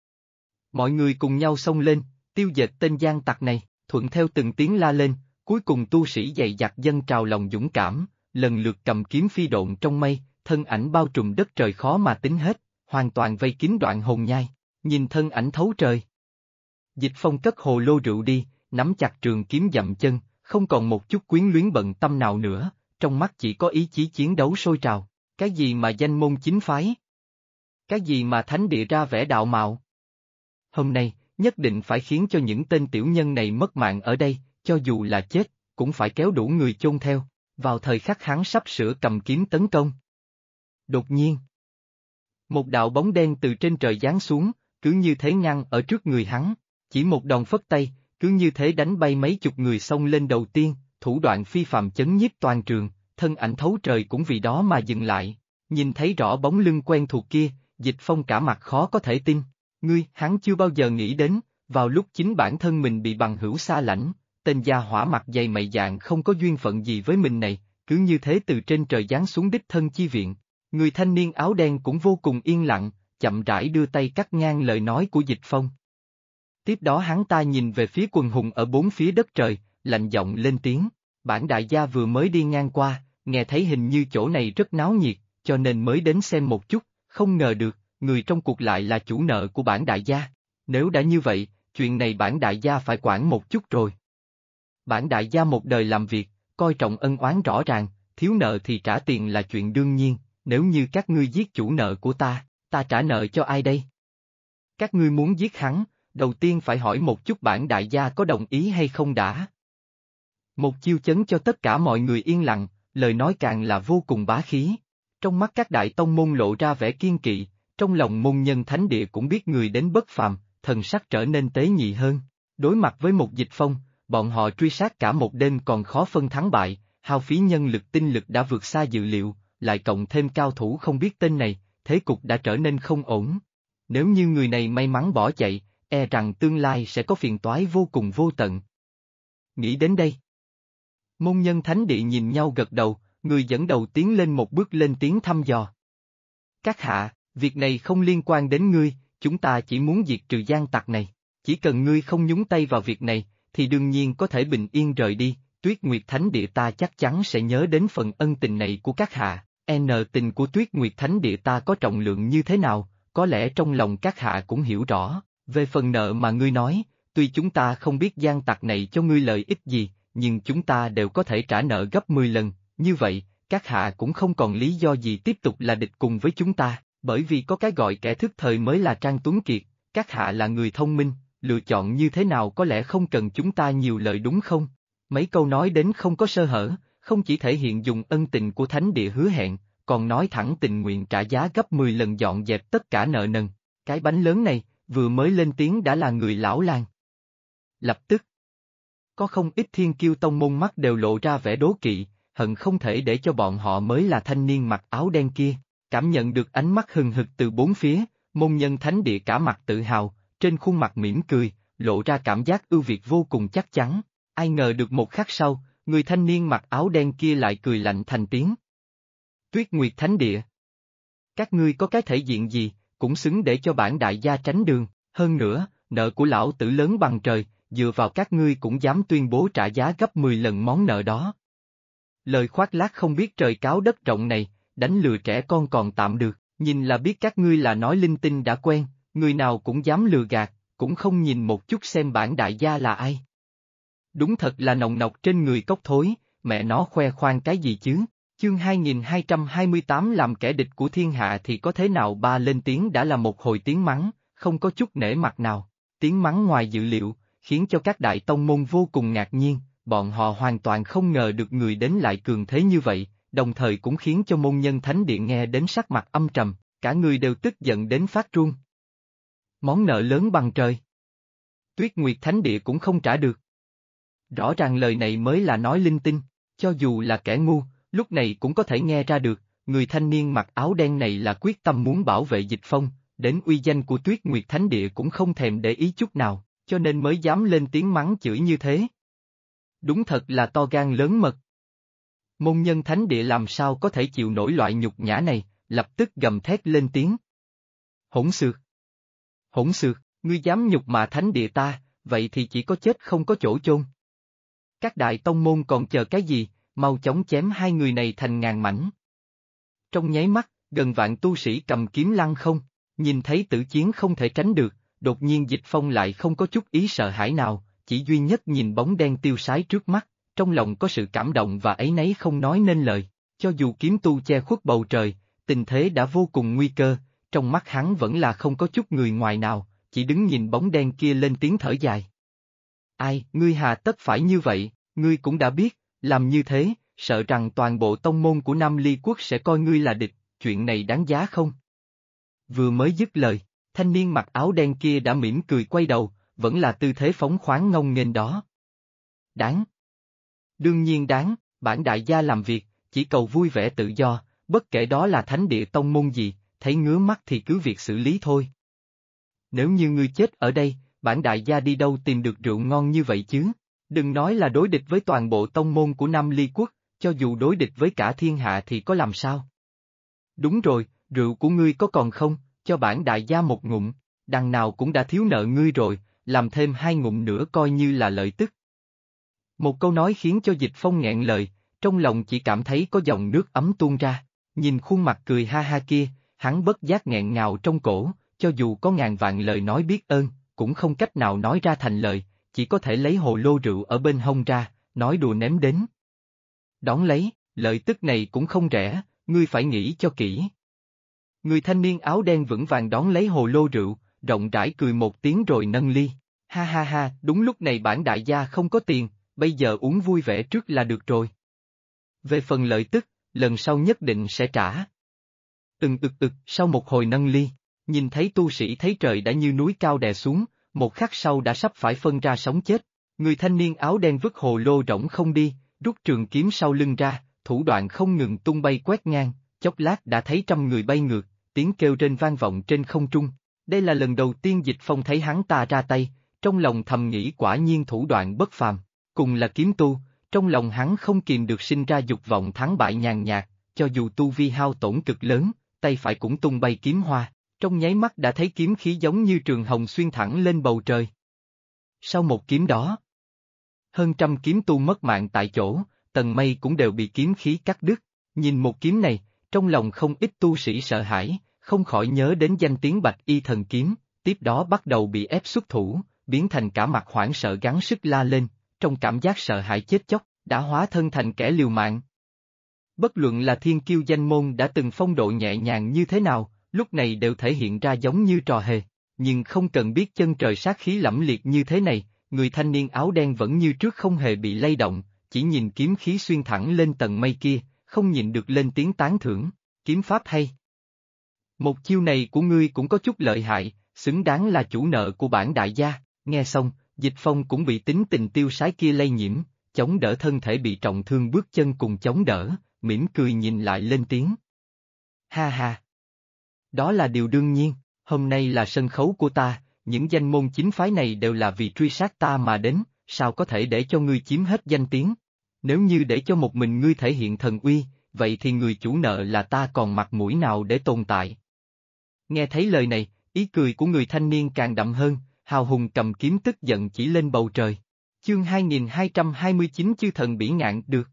Mọi người cùng nhau xông lên, tiêu diệt tên gian tặc này, thuận theo từng tiếng la lên, cuối cùng tu sĩ dày dặt dâng trào lòng dũng cảm, lần lượt cầm kiếm phi độn trong mây, thân ảnh bao trùm đất trời khó mà tính hết, hoàn toàn vây kín đoạn hồn nhai, nhìn thân ảnh thấu trời. Dịch Phong cất hồ lô rượu đi, nắm chặt trường kiếm dậm chân, không còn một chút quyến luyến bận tâm nào nữa, trong mắt chỉ có ý chí chiến đấu sôi trào. Cái gì mà danh môn chính phái? Cái gì mà thánh địa ra vẻ đạo mạo? Hôm nay, nhất định phải khiến cho những tên tiểu nhân này mất mạng ở đây, cho dù là chết, cũng phải kéo đủ người chôn theo. Vào thời khắc hắn sắp sửa cầm kiếm tấn công. Đột nhiên, một đạo bóng đen từ trên trời giáng xuống, cứ như thế ngăn ở trước người hắn, chỉ một đòn phất tay, cứ như thế đánh bay mấy chục người xông lên đầu tiên, thủ đoạn phi phàm chấn nhiếp toàn trường. Thân ảnh thấu trời cũng vì đó mà dừng lại, nhìn thấy rõ bóng lưng quen thuộc kia, Dịch Phong cả mặt khó có thể tin, hắn chưa bao giờ nghĩ đến, vào lúc chính bản thân mình bị bằng hữu xa lãnh, tên gia hỏa mặt dày mày dạn không có duyên phận gì với mình này, cứ như thế từ trên trời giáng xuống đích thân chi viện. Người thanh niên áo đen cũng vô cùng yên lặng, chậm rãi đưa tay cắt ngang lời nói của Dịch Phong. Tiếp đó hắn ta nhìn về phía quần hùng ở bốn phía đất trời, lạnh giọng lên tiếng, bản đại gia vừa mới đi ngang qua, nghe thấy hình như chỗ này rất náo nhiệt, cho nên mới đến xem một chút, không ngờ được, người trong cuộc lại là chủ nợ của bản đại gia. Nếu đã như vậy, chuyện này bản đại gia phải quản một chút rồi. Bản đại gia một đời làm việc, coi trọng ân oán rõ ràng, thiếu nợ thì trả tiền là chuyện đương nhiên, nếu như các ngươi giết chủ nợ của ta trả nợ cho ai đây? Các ngươi muốn giết hắn, đầu tiên phải hỏi một chút bản đại gia có đồng ý hay không đã. Một chiêu chấn cho tất cả mọi người yên lặng, lời nói càng là vô cùng bá khí. Trong mắt các đại tông môn lộ ra vẻ kiên kỵ, trong lòng môn nhân thánh địa cũng biết người đến bất phàm, thần sắc trở nên tế nhị hơn. Đối mặt với một Dịch Phong, bọn họ truy sát cả một đêm còn khó phân thắng bại, hao phí nhân lực tinh lực đã vượt xa dự liệu, lại cộng thêm cao thủ không biết tên này, thế cục đã trở nên không ổn. Nếu như người này may mắn bỏ chạy, e rằng tương lai sẽ có phiền toái vô cùng vô tận. Nghĩ đến đây, môn nhân thánh địa nhìn nhau gật đầu, người dẫn đầu tiến lên một bước lên tiếng thăm dò. Các hạ, việc này không liên quan đến ngươi, chúng ta chỉ muốn diệt trừ gian tặc này. Chỉ cần ngươi không nhúng tay vào việc này, thì đương nhiên có thể bình yên rời đi, Tuyết Nguyệt Thánh Địa ta chắc chắn sẽ nhớ đến phần ân tình này của các hạ. Tình của Tuyết Nguyệt Thánh Địa ta có trọng lượng như thế nào, có lẽ trong lòng các hạ cũng hiểu rõ. Về phần nợ mà ngươi nói, tuy chúng ta không biết gian tặc này cho ngươi lợi ích gì, nhưng chúng ta đều có thể trả nợ gấp 10 lần, như vậy, các hạ cũng không còn lý do gì tiếp tục là địch cùng với chúng ta, bởi vì có cái gọi kẻ thức thời mới là Trang Tuấn Kiệt, các hạ là người thông minh, lựa chọn như thế nào có lẽ không cần chúng ta nhiều lời đúng không? Mấy câu nói đến không có sơ hở, không chỉ thể hiện dùng ân tình của Thánh Địa hứa hẹn, còn nói thẳng tình nguyện trả giá gấp 10 lần dọn dẹp tất cả nợ nần. Cái bánh lớn này, vừa mới lên tiếng đã là người lão làng. Lập tức, có không ít thiên kiêu tông môn mắt đều lộ ra vẻ đố kỵ, hận không thể để cho bọn họ mới là thanh niên mặc áo đen kia. Cảm nhận được ánh mắt hừng hực từ bốn phía, môn nhân thánh địa cả mặt tự hào, trên khuôn mặt mỉm cười, lộ ra cảm giác ưu việt vô cùng chắc chắn. Ai ngờ được một khắc sau, người thanh niên mặc áo đen kia lại cười lạnh thành tiếng. Tuyết Nguyệt Thánh Địa. Các ngươi có cái thể diện gì, cũng xứng để cho bản đại gia tránh đường, hơn nữa, nợ của lão tử lớn bằng trời, dựa vào các ngươi cũng dám tuyên bố trả giá gấp 10 lần món nợ đó. Lời khoác lác không biết trời cao đất rộng này, đánh lừa trẻ con còn tạm được, nhìn là biết các ngươi là nói linh tinh đã quen, người nào cũng dám lừa gạt, cũng không nhìn một chút xem bản đại gia là ai. Đúng thật là nồng nọc trên người cốc thối, mẹ nó khoe khoang cái gì chứ, chương 2228 làm kẻ địch của thiên hạ thì có thế nào ba lên tiếng đã là một hồi tiếng mắng, không có chút nể mặt nào, tiếng mắng ngoài dự liệu, khiến cho các đại tông môn vô cùng ngạc nhiên, bọn họ hoàn toàn không ngờ được người đến lại cường thế như vậy, đồng thời cũng khiến cho môn nhân thánh điện nghe đến sắc mặt âm trầm, cả người đều tức giận đến phát run. Món nợ lớn bằng trời. Tuyết Nguyệt Thánh Địa cũng không trả được. Rõ ràng lời này mới là nói linh tinh, cho dù là kẻ ngu, lúc này cũng có thể nghe ra được, người thanh niên mặc áo đen này là quyết tâm muốn bảo vệ Dịch Phong, đến uy danh của Tuyết Nguyệt Thánh Địa cũng không thèm để ý chút nào, cho nên mới dám lên tiếng mắng chửi như thế. Đúng thật là to gan lớn mật. Môn nhân thánh địa làm sao có thể chịu nổi loại nhục nhã này, lập tức gầm thét lên tiếng. Hỗn xược! Hỗn xược, ngươi dám nhục mạ thánh địa ta, vậy thì chỉ có chết không có chỗ chôn. Các đại tông môn còn chờ cái gì, mau chóng chém hai người này thành ngàn mảnh. Trong nháy mắt, gần vạn tu sĩ cầm kiếm lăng không, nhìn thấy tử chiến không thể tránh được, đột nhiên Dịch Phong lại không có chút ý sợ hãi nào, chỉ duy nhất nhìn bóng đen tiêu sái trước mắt, trong lòng có sự cảm động và áy náy không nói nên lời, cho dù kiếm tu che khuất bầu trời, tình thế đã vô cùng nguy cơ, trong mắt hắn vẫn là không có chút người ngoài nào, chỉ đứng nhìn bóng đen kia lên tiếng thở dài. Ai, ngươi hà tất phải như vậy, ngươi cũng đã biết, làm như thế, sợ rằng toàn bộ tông môn của Nam Ly Quốc sẽ coi ngươi là địch, chuyện này đáng giá không? Vừa mới dứt lời, thanh niên mặc áo đen kia đã mỉm cười quay đầu, vẫn là tư thế phóng khoáng ngông nghênh đó. Đáng. Đương nhiên đáng, bản đại gia làm việc, chỉ cầu vui vẻ tự do, bất kể đó là thánh địa tông môn gì, thấy ngứa mắt thì cứ việc xử lý thôi. Nếu như ngươi chết ở đây, bản đại gia đi đâu tìm được rượu ngon như vậy chứ? Đừng nói là đối địch với toàn bộ tông môn của Nam Ly Quốc, cho dù đối địch với cả thiên hạ thì có làm sao? Đúng rồi, rượu của ngươi có còn không, cho bản đại gia một ngụm, đằng nào cũng đã thiếu nợ ngươi rồi, làm thêm 2 ngụm nữa coi như là lợi tức. Một câu nói khiến cho Dịch Phong nghẹn lời, trong lòng chỉ cảm thấy có dòng nước ấm tuôn ra, nhìn khuôn mặt cười ha ha kia, hắn bất giác nghẹn ngào trong cổ, cho dù có ngàn vạn lời nói biết ơn, cũng không cách nào nói ra thành lời, chỉ có thể lấy hồ lô rượu ở bên hông ra, nói đùa ném đến. Đón lấy, lợi tức này cũng không rẻ, ngươi phải nghĩ cho kỹ. Người thanh niên áo đen vững vàng đón lấy hồ lô rượu, rộng rãi cười một tiếng rồi nâng ly. Ha ha ha, đúng lúc này bản đại gia không có tiền, bây giờ uống vui vẻ trước là được rồi. Về phần lợi tức, lần sau nhất định sẽ trả. Sau một hồi nâng ly, nhìn thấy tu sĩ thấy trời đã như núi cao đè xuống, một khắc sau đã sắp phải phân ra sống chết. Người thanh niên áo đen vứt hồ lô rỗng không đi, rút trường kiếm sau lưng ra, thủ đoạn không ngừng tung bay quét ngang, chốc lát đã thấy trăm người bay ngược, tiếng kêu rên vang vọng trên không trung. Đây là lần đầu tiên Dịch Phong thấy hắn ta ra tay, trong lòng thầm nghĩ quả nhiên thủ đoạn bất phàm. Cùng là kiếm tu, trong lòng hắn không kìm được sinh ra dục vọng thắng bại nhàn nhạt, cho dù tu vi hao tổn cực lớn, tay phải cũng tung bay kiếm hoa, trong nháy mắt đã thấy kiếm khí giống như trường hồng xuyên thẳng lên bầu trời. Sau một kiếm đó, hơn trăm kiếm tu mất mạng tại chỗ, tầng mây cũng đều bị kiếm khí cắt đứt. Nhìn một kiếm này, trong lòng không ít tu sĩ sợ hãi, không khỏi nhớ đến danh tiếng Bạch Y Thần Kiếm, tiếp đó bắt đầu bị ép xuất thủ, biến thành cả mặt hoảng sợ gắng sức la lên, trong cảm giác sợ hãi chết chóc, đã hóa thân thành kẻ liều mạng. Bất luận là thiên kiêu danh môn đã từng phong độ nhẹ nhàng như thế nào, lúc này đều thể hiện ra giống như trò hề, nhưng không cần biết chân trời sát khí lẫm liệt như thế này, người thanh niên áo đen vẫn như trước không hề bị lay động, chỉ nhìn kiếm khí xuyên thẳng lên tầng mây kia, không nhìn được lên tiếng tán thưởng, kiếm pháp hay. Một chiêu này của ngươi cũng có chút lợi hại, xứng đáng là chủ nợ của bản đại gia. Nghe xong, Dịch Phong cũng bị tính tình tiêu sái kia lây nhiễm, chống đỡ thân thể bị trọng thương bước chân cùng chống đỡ, mỉm cười nhìn lại lên tiếng. Ha ha! Đó là điều đương nhiên, hôm nay là sân khấu của ta, những danh môn chính phái này đều là vì truy sát ta mà đến, sao có thể để cho ngươi chiếm hết danh tiếng? Nếu như để cho một mình ngươi thể hiện thần uy, vậy thì người chủ nợ là ta còn mặt mũi nào để tồn tại? Nghe thấy lời này, ý cười của người thanh niên càng đậm hơn, hào hùng cầm kiếm tức giận chỉ lên bầu trời. Chương 2229 Chư thần bỉ ngạn được.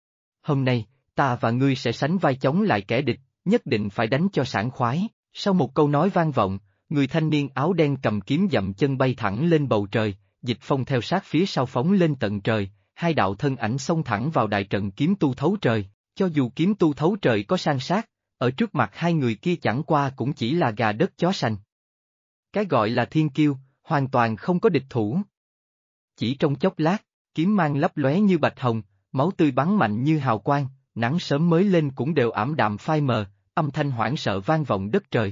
Hôm nay, ta và ngươi sẽ sánh vai chống lại kẻ địch, nhất định phải đánh cho sảng khoái. Sau một câu nói vang vọng, người thanh niên áo đen cầm kiếm dậm chân bay thẳng lên bầu trời, Dịch Phong theo sát phía sau phóng lên tận trời, hai đạo thân ảnh xông thẳng vào đại trận kiếm tu thấu trời, cho dù kiếm tu thấu trời có san sát, ở trước mặt hai người kia chẳng qua cũng chỉ là gà đất chó sành. Cái gọi là thiên kiêu, hoàn toàn không có địch thủ. Chỉ trong chốc lát, kiếm mang lấp lóe như bạch hồng, máu tươi bắn mạnh như hào quang, nắng sớm mới lên cũng đều ảm đạm phai mờ, âm thanh hoảng sợ vang vọng đất trời.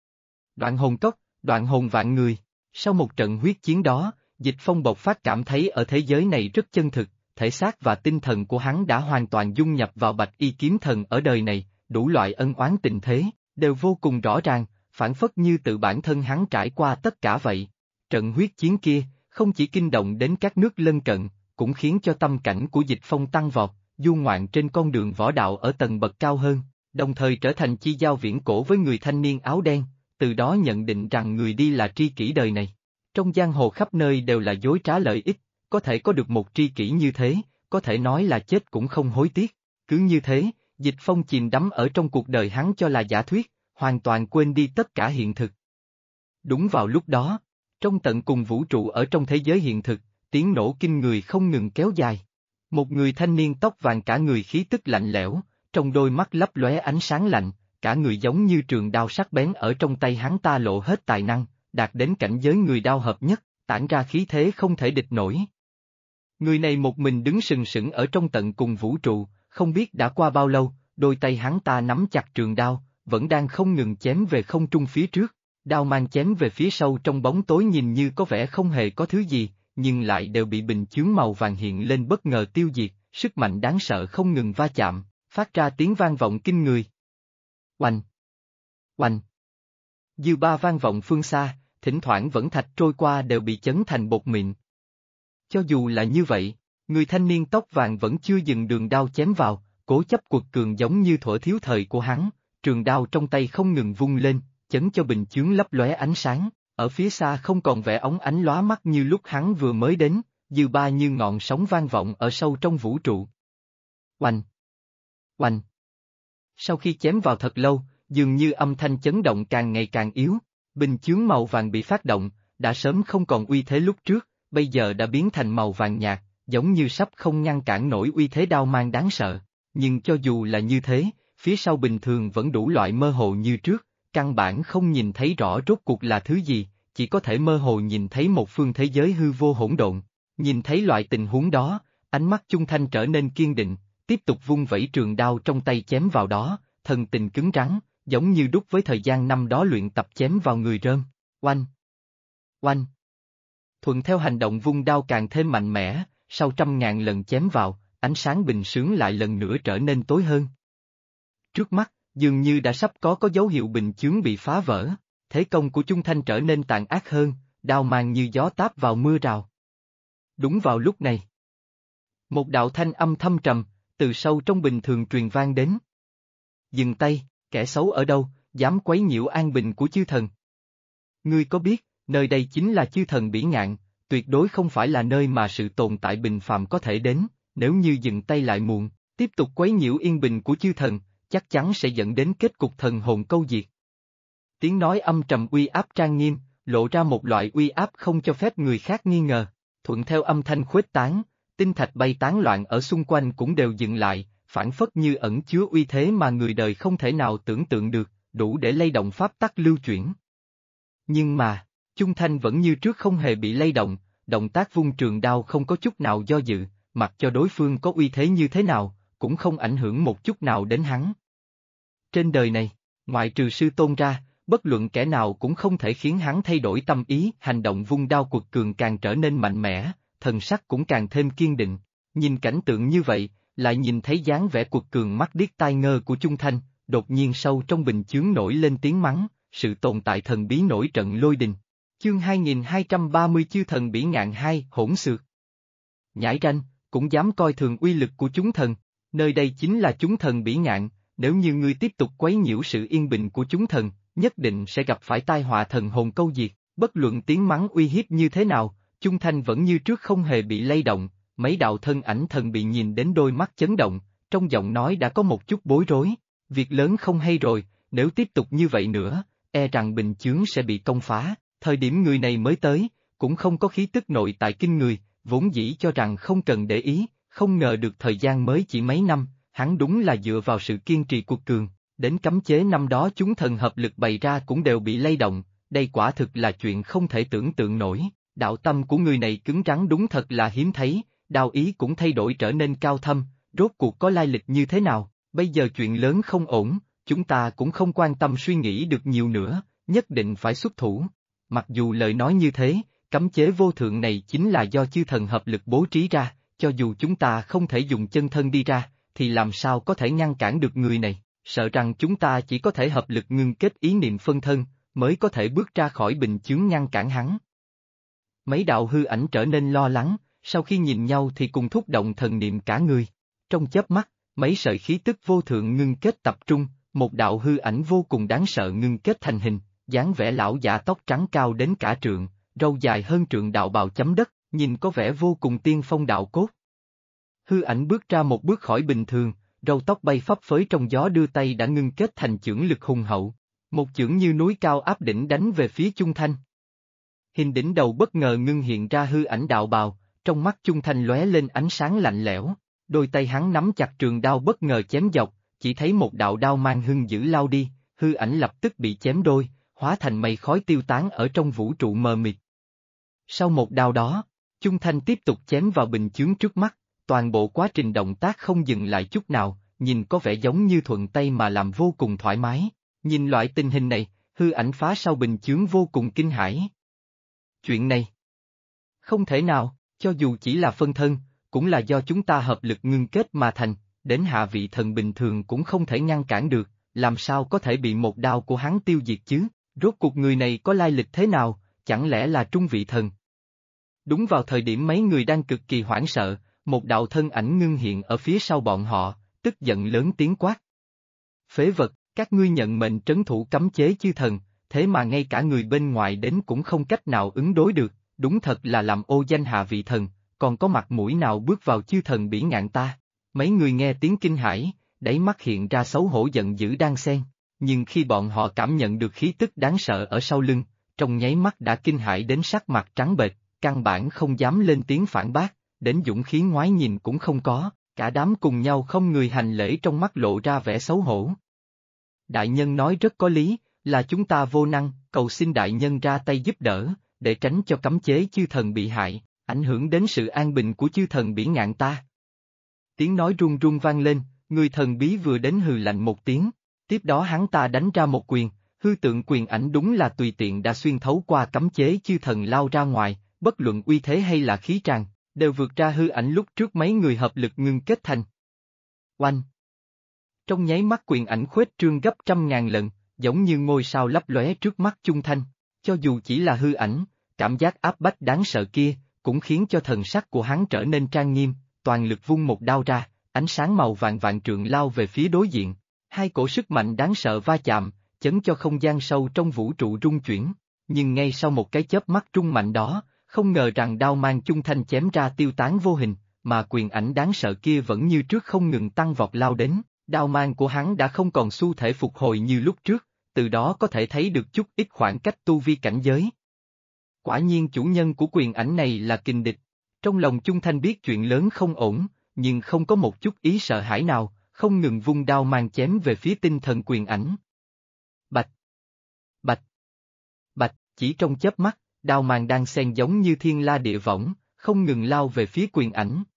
Đoạn hồn cốc, đoạn hồn vạn người, sau một trận huyết chiến đó, Dịch Phong bộc phát cảm thấy ở thế giới này rất chân thực, thể xác và tinh thần của hắn đã hoàn toàn dung nhập vào Bạch Y kiếm thần ở đời này, đủ loại ân oán tình thế, đều vô cùng rõ ràng, phản phất như tự bản thân hắn trải qua tất cả vậy. Trận huyết chiến kia, không chỉ kinh động đến các nước lân cận, cũng khiến cho tâm cảnh của Dịch Phong tăng vọt, du ngoạn trên con đường võ đạo ở tầng bậc cao hơn, đồng thời trở thành chi giao viễn cổ với người thanh niên áo đen, từ đó nhận định rằng người đi là tri kỷ đời này. Trong giang hồ khắp nơi đều là dối trá lợi ích, có thể có được một tri kỷ như thế, có thể nói là chết cũng không hối tiếc. Cứ như thế, Dịch Phong chìm đắm ở trong cuộc đời hắn cho là giả thuyết, hoàn toàn quên đi tất cả hiện thực. Đúng vào lúc đó, trong tận cùng vũ trụ ở trong thế giới hiện thực, tiếng nổ kinh người không ngừng kéo dài. Một người thanh niên tóc vàng cả người khí tức lạnh lẽo, trong đôi mắt lấp lóe ánh sáng lạnh, cả người giống như trường đao sắc bén ở trong tay hắn ta lộ hết tài năng, đạt đến cảnh giới người đao hợp nhất, tản ra khí thế không thể địch nổi. Người này một mình đứng sừng sững ở trong tận cùng vũ trụ, không biết đã qua bao lâu, đôi tay hắn ta nắm chặt trường đao, vẫn đang không ngừng chém về không trung phía trước, đao mang chém về phía sâu trong bóng tối nhìn như có vẻ không hề có thứ gì, nhưng lại đều bị bình chướng màu vàng hiện lên bất ngờ tiêu diệt, sức mạnh đáng sợ không ngừng va chạm, phát ra tiếng vang vọng kinh người. Oanh! Oanh! Dư ba vang vọng phương xa, thỉnh thoảng vẫn thạch trôi qua đều bị chấn thành bột mịn. Cho dù là như vậy, người thanh niên tóc vàng vẫn chưa dừng đường đao chém vào, cố chấp quật cường giống như thuở thiếu thời của hắn, trường đao trong tay không ngừng vung lên, chấn cho bình chướng lấp lóe ánh sáng, ở phía xa không còn vẻ óng ánh lóa mắt như lúc hắn vừa mới đến, dư ba như ngọn sóng vang vọng ở sâu trong vũ trụ. Oanh! Oanh! Sau khi chém vào thật lâu, dường như âm thanh chấn động càng ngày càng yếu, bình chướng màu vàng bị phát động, đã sớm không còn uy thế lúc trước, bây giờ đã biến thành màu vàng nhạt, giống như sắp không ngăn cản nổi uy thế đao mang đáng sợ. Nhưng cho dù là như thế, phía sau bình thường vẫn đủ loại mơ hồ như trước, căn bản không nhìn thấy rõ rốt cuộc là thứ gì, chỉ có thể mơ hồ nhìn thấy một phương thế giới hư vô hỗn độn. Nhìn thấy loại tình huống đó, ánh mắt Chung Thanh trở nên kiên định, tiếp tục vung vẩy trường đao trong tay chém vào đó, thần tình cứng rắn, giống như đúc với thời gian năm đó luyện tập chém vào người rơm. Oanh! Oanh! Thuận theo hành động vung đao càng thêm mạnh mẽ, sau 100.000 lần chém vào, ánh sáng bình sướng lại lần nữa trở nên tối hơn. Trước mắt, dường như đã sắp có dấu hiệu bình chướng bị phá vỡ, thế công của Chung Thanh trở nên tàn ác hơn, đao mang như gió táp vào mưa rào. Đúng vào lúc này, một đạo thanh âm thâm trầm, từ sâu trong bình thường truyền vang đến. Dừng tay, kẻ xấu ở đâu, dám quấy nhiễu an bình của chư thần. Ngươi có biết, nơi đây chính là chư thần bỉ ngạn, tuyệt đối không phải là nơi mà sự tồn tại bình phàm có thể đến, nếu như dừng tay lại muộn, tiếp tục quấy nhiễu yên bình của chư thần, chắc chắn sẽ dẫn đến kết cục thần hồn câu diệt. Tiếng nói âm trầm uy áp trang nghiêm, lộ ra một loại uy áp không cho phép người khác nghi ngờ, thuận theo âm thanh khuếch tán, tinh thạch bay tán loạn ở xung quanh cũng đều dừng lại, phản phất như ẩn chứa uy thế mà người đời không thể nào tưởng tượng được, đủ để lay động pháp tắc lưu chuyển. Nhưng mà, Chung Thanh vẫn như trước không hề bị lay động, động tác vung trường đao không có chút nào do dự, mặc cho đối phương có uy thế như thế nào, cũng không ảnh hưởng một chút nào đến hắn. Trên đời này, ngoại trừ sư tôn ra, bất luận kẻ nào cũng không thể khiến hắn thay đổi tâm ý, hành động vung đao quật cường càng trở nên mạnh mẽ, thần sắc cũng càng thêm kiên định. Nhìn cảnh tượng như vậy, lại nhìn thấy dáng vẻ quật cường mắt điếc tai ngơ của Chung Thanh, đột nhiên sâu trong bình chướng nổi lên tiếng mắng, sự tồn tại thần bí nổi trận lôi đình. Chương 2230 Chư thần bỉ ngạn 2 hỗn xược. Nhãi ranh, cũng dám coi thường uy lực của chúng thần, nơi đây chính là chúng thần bỉ ngạn, nếu như ngươi tiếp tục quấy nhiễu sự yên bình của chúng thần, nhất định sẽ gặp phải tai họa thần hồn câu diệt, bất luận tiếng mắng uy hiếp như thế nào, Chung Thanh vẫn như trước không hề bị lay động, mấy đạo thân ảnh thần bị nhìn đến đôi mắt chấn động, trong giọng nói đã có một chút bối rối, việc lớn không hay rồi, nếu tiếp tục như vậy nữa, e rằng bình chướng sẽ bị công phá, thời điểm người này mới tới, cũng không có khí tức nội tại kinh người, vốn dĩ cho rằng không cần để ý, không ngờ được thời gian mới chỉ mấy năm, hắn đúng là dựa vào sự kiên trì cuộc cường, đến cấm chế năm đó chúng thần hợp lực bày ra cũng đều bị lay động, đây quả thực là chuyện không thể tưởng tượng nổi, đạo tâm của người này cứng rắn đúng thật là hiếm thấy, đạo ý cũng thay đổi trở nên cao thâm, rốt cuộc có lai lịch như thế nào, bây giờ chuyện lớn không ổn, chúng ta cũng không quan tâm suy nghĩ được nhiều nữa, nhất định phải xuất thủ. Mặc dù lời nói như thế, cấm chế vô thượng này chính là do chư thần hợp lực bố trí ra, cho dù chúng ta không thể dùng chân thân đi ra, thì làm sao có thể ngăn cản được người này, sợ rằng chúng ta chỉ có thể hợp lực ngưng kết ý niệm phân thân, mới có thể bước ra khỏi bình chướng ngăn cản hắn. Mấy đạo hư ảnh trở nên lo lắng, sau khi nhìn nhau thì cùng thúc động thần niệm cả người. Trong chớp mắt, mấy sợi khí tức vô thượng ngưng kết tập trung, một đạo hư ảnh vô cùng đáng sợ ngưng kết thành hình, dáng vẻ lão giả tóc trắng cao đến cả trượng, râu dài hơn trượng đạo bào chấm đất, nhìn có vẻ vô cùng tiên phong đạo cốt. Hư ảnh bước ra một bước khỏi bình thường, râu tóc bay phấp phới trong gió đưa tay đã ngưng kết thành chưởng lực hùng hậu, một chưởng như núi cao áp đỉnh đánh về phía Chung Thanh. Hình đỉnh đầu bất ngờ ngưng hiện ra hư ảnh đạo bào, trong mắt Chung Thanh lóe lên ánh sáng lạnh lẽo, đôi tay hắn nắm chặt trường đao bất ngờ chém dọc, chỉ thấy một đạo đao mang hưng dữ lao đi, hư ảnh lập tức bị chém đôi, hóa thành mây khói tiêu tán ở trong vũ trụ mờ mịt. Sau một đao đó, Chung Thanh tiếp tục chém vào bình chướng trước mắt, toàn bộ quá trình động tác không dừng lại chút nào, nhìn có vẻ giống như thuận tay mà làm vô cùng thoải mái, nhìn loại tình hình này, hư ảnh phá sau bình chướng vô cùng kinh hãi. Chuyện này không thể nào, cho dù chỉ là phân thân, cũng là do chúng ta hợp lực ngưng kết mà thành, đến hạ vị thần bình thường cũng không thể ngăn cản được, làm sao có thể bị một đao của hắn tiêu diệt chứ, rốt cuộc người này có lai lịch thế nào, chẳng lẽ là trung vị thần? Đúng vào thời điểm mấy người đang cực kỳ hoảng sợ, một đạo thân ảnh ngưng hiện ở phía sau bọn họ, tức giận lớn tiếng quát. Phế vật, các ngươi nhận mệnh trấn thủ cấm chế chư thần, thế mà ngay cả người bên ngoài đến cũng không cách nào ứng đối được, đúng thật là làm ô danh hạ vị thần, còn có mặt mũi nào bước vào chư thần bỉ ngạn ta. Mấy người nghe tiếng kinh hãi, đáy mắt hiện ra xấu hổ giận dữ đang xen, nhưng khi bọn họ cảm nhận được khí tức đáng sợ ở sau lưng, trong nháy mắt đã kinh hãi đến sắc mặt trắng bệch, căn bản không dám lên tiếng phản bác, đến dũng khí ngoái nhìn cũng không có, cả đám cùng nhau không người hành lễ trong mắt lộ ra vẻ xấu hổ. Đại nhân nói rất có lý, là chúng ta vô năng, cầu xin đại nhân ra tay giúp đỡ, để tránh cho cấm chế chư thần bị hại, ảnh hưởng đến sự an bình của chư thần bỉ ngạn ta. Tiếng nói run run vang lên, người thần bí vừa đến hừ lạnh một tiếng, tiếp đó hắn ta đánh ra một quyền, hư tượng quyền ảnh đúng là tùy tiện đã xuyên thấu qua cấm chế chư thần lao ra ngoài, bất luận uy thế hay là khí tràng, đều vượt ra hư ảnh lúc trước mấy người hợp lực ngưng kết thành. Oanh! Trong nháy mắt quyền ảnh khuếch trương gấp 100.000 lần, giống như ngôi sao lấp lóe trước mắt chung thanh, cho dù chỉ là hư ảnh, cảm giác áp bách đáng sợ kia, cũng khiến cho thần sắc của hắn trở nên trang nghiêm, toàn lực vung một đao ra, ánh sáng màu vàng vạn trượng lao về phía đối diện. Hai cổ sức mạnh đáng sợ va chạm, chấn cho không gian sâu trong vũ trụ rung chuyển, nhưng ngay sau một cái chớp mắt trung mạnh đó, không ngờ rằng đao mang chung thanh chém ra tiêu tán vô hình, mà quyền ảnh đáng sợ kia vẫn như trước không ngừng tăng vọt lao đến, đao mang của hắn đã không còn xu thể phục hồi như lúc trước, từ đó có thể thấy được chút ít khoảng cách tu vi cảnh giới. Quả nhiên chủ nhân của quyền ảnh này là kình địch, trong lòng chung thanh biết chuyện lớn không ổn, nhưng không có một chút ý sợ hãi nào, không ngừng vung đao mang chém về phía tinh thần quyền ảnh. Bạch! Bạch! Bạch! Chỉ trong chớp mắt, đao mang đang xen giống như thiên la địa võng, không ngừng lao về phía quyền ảnh.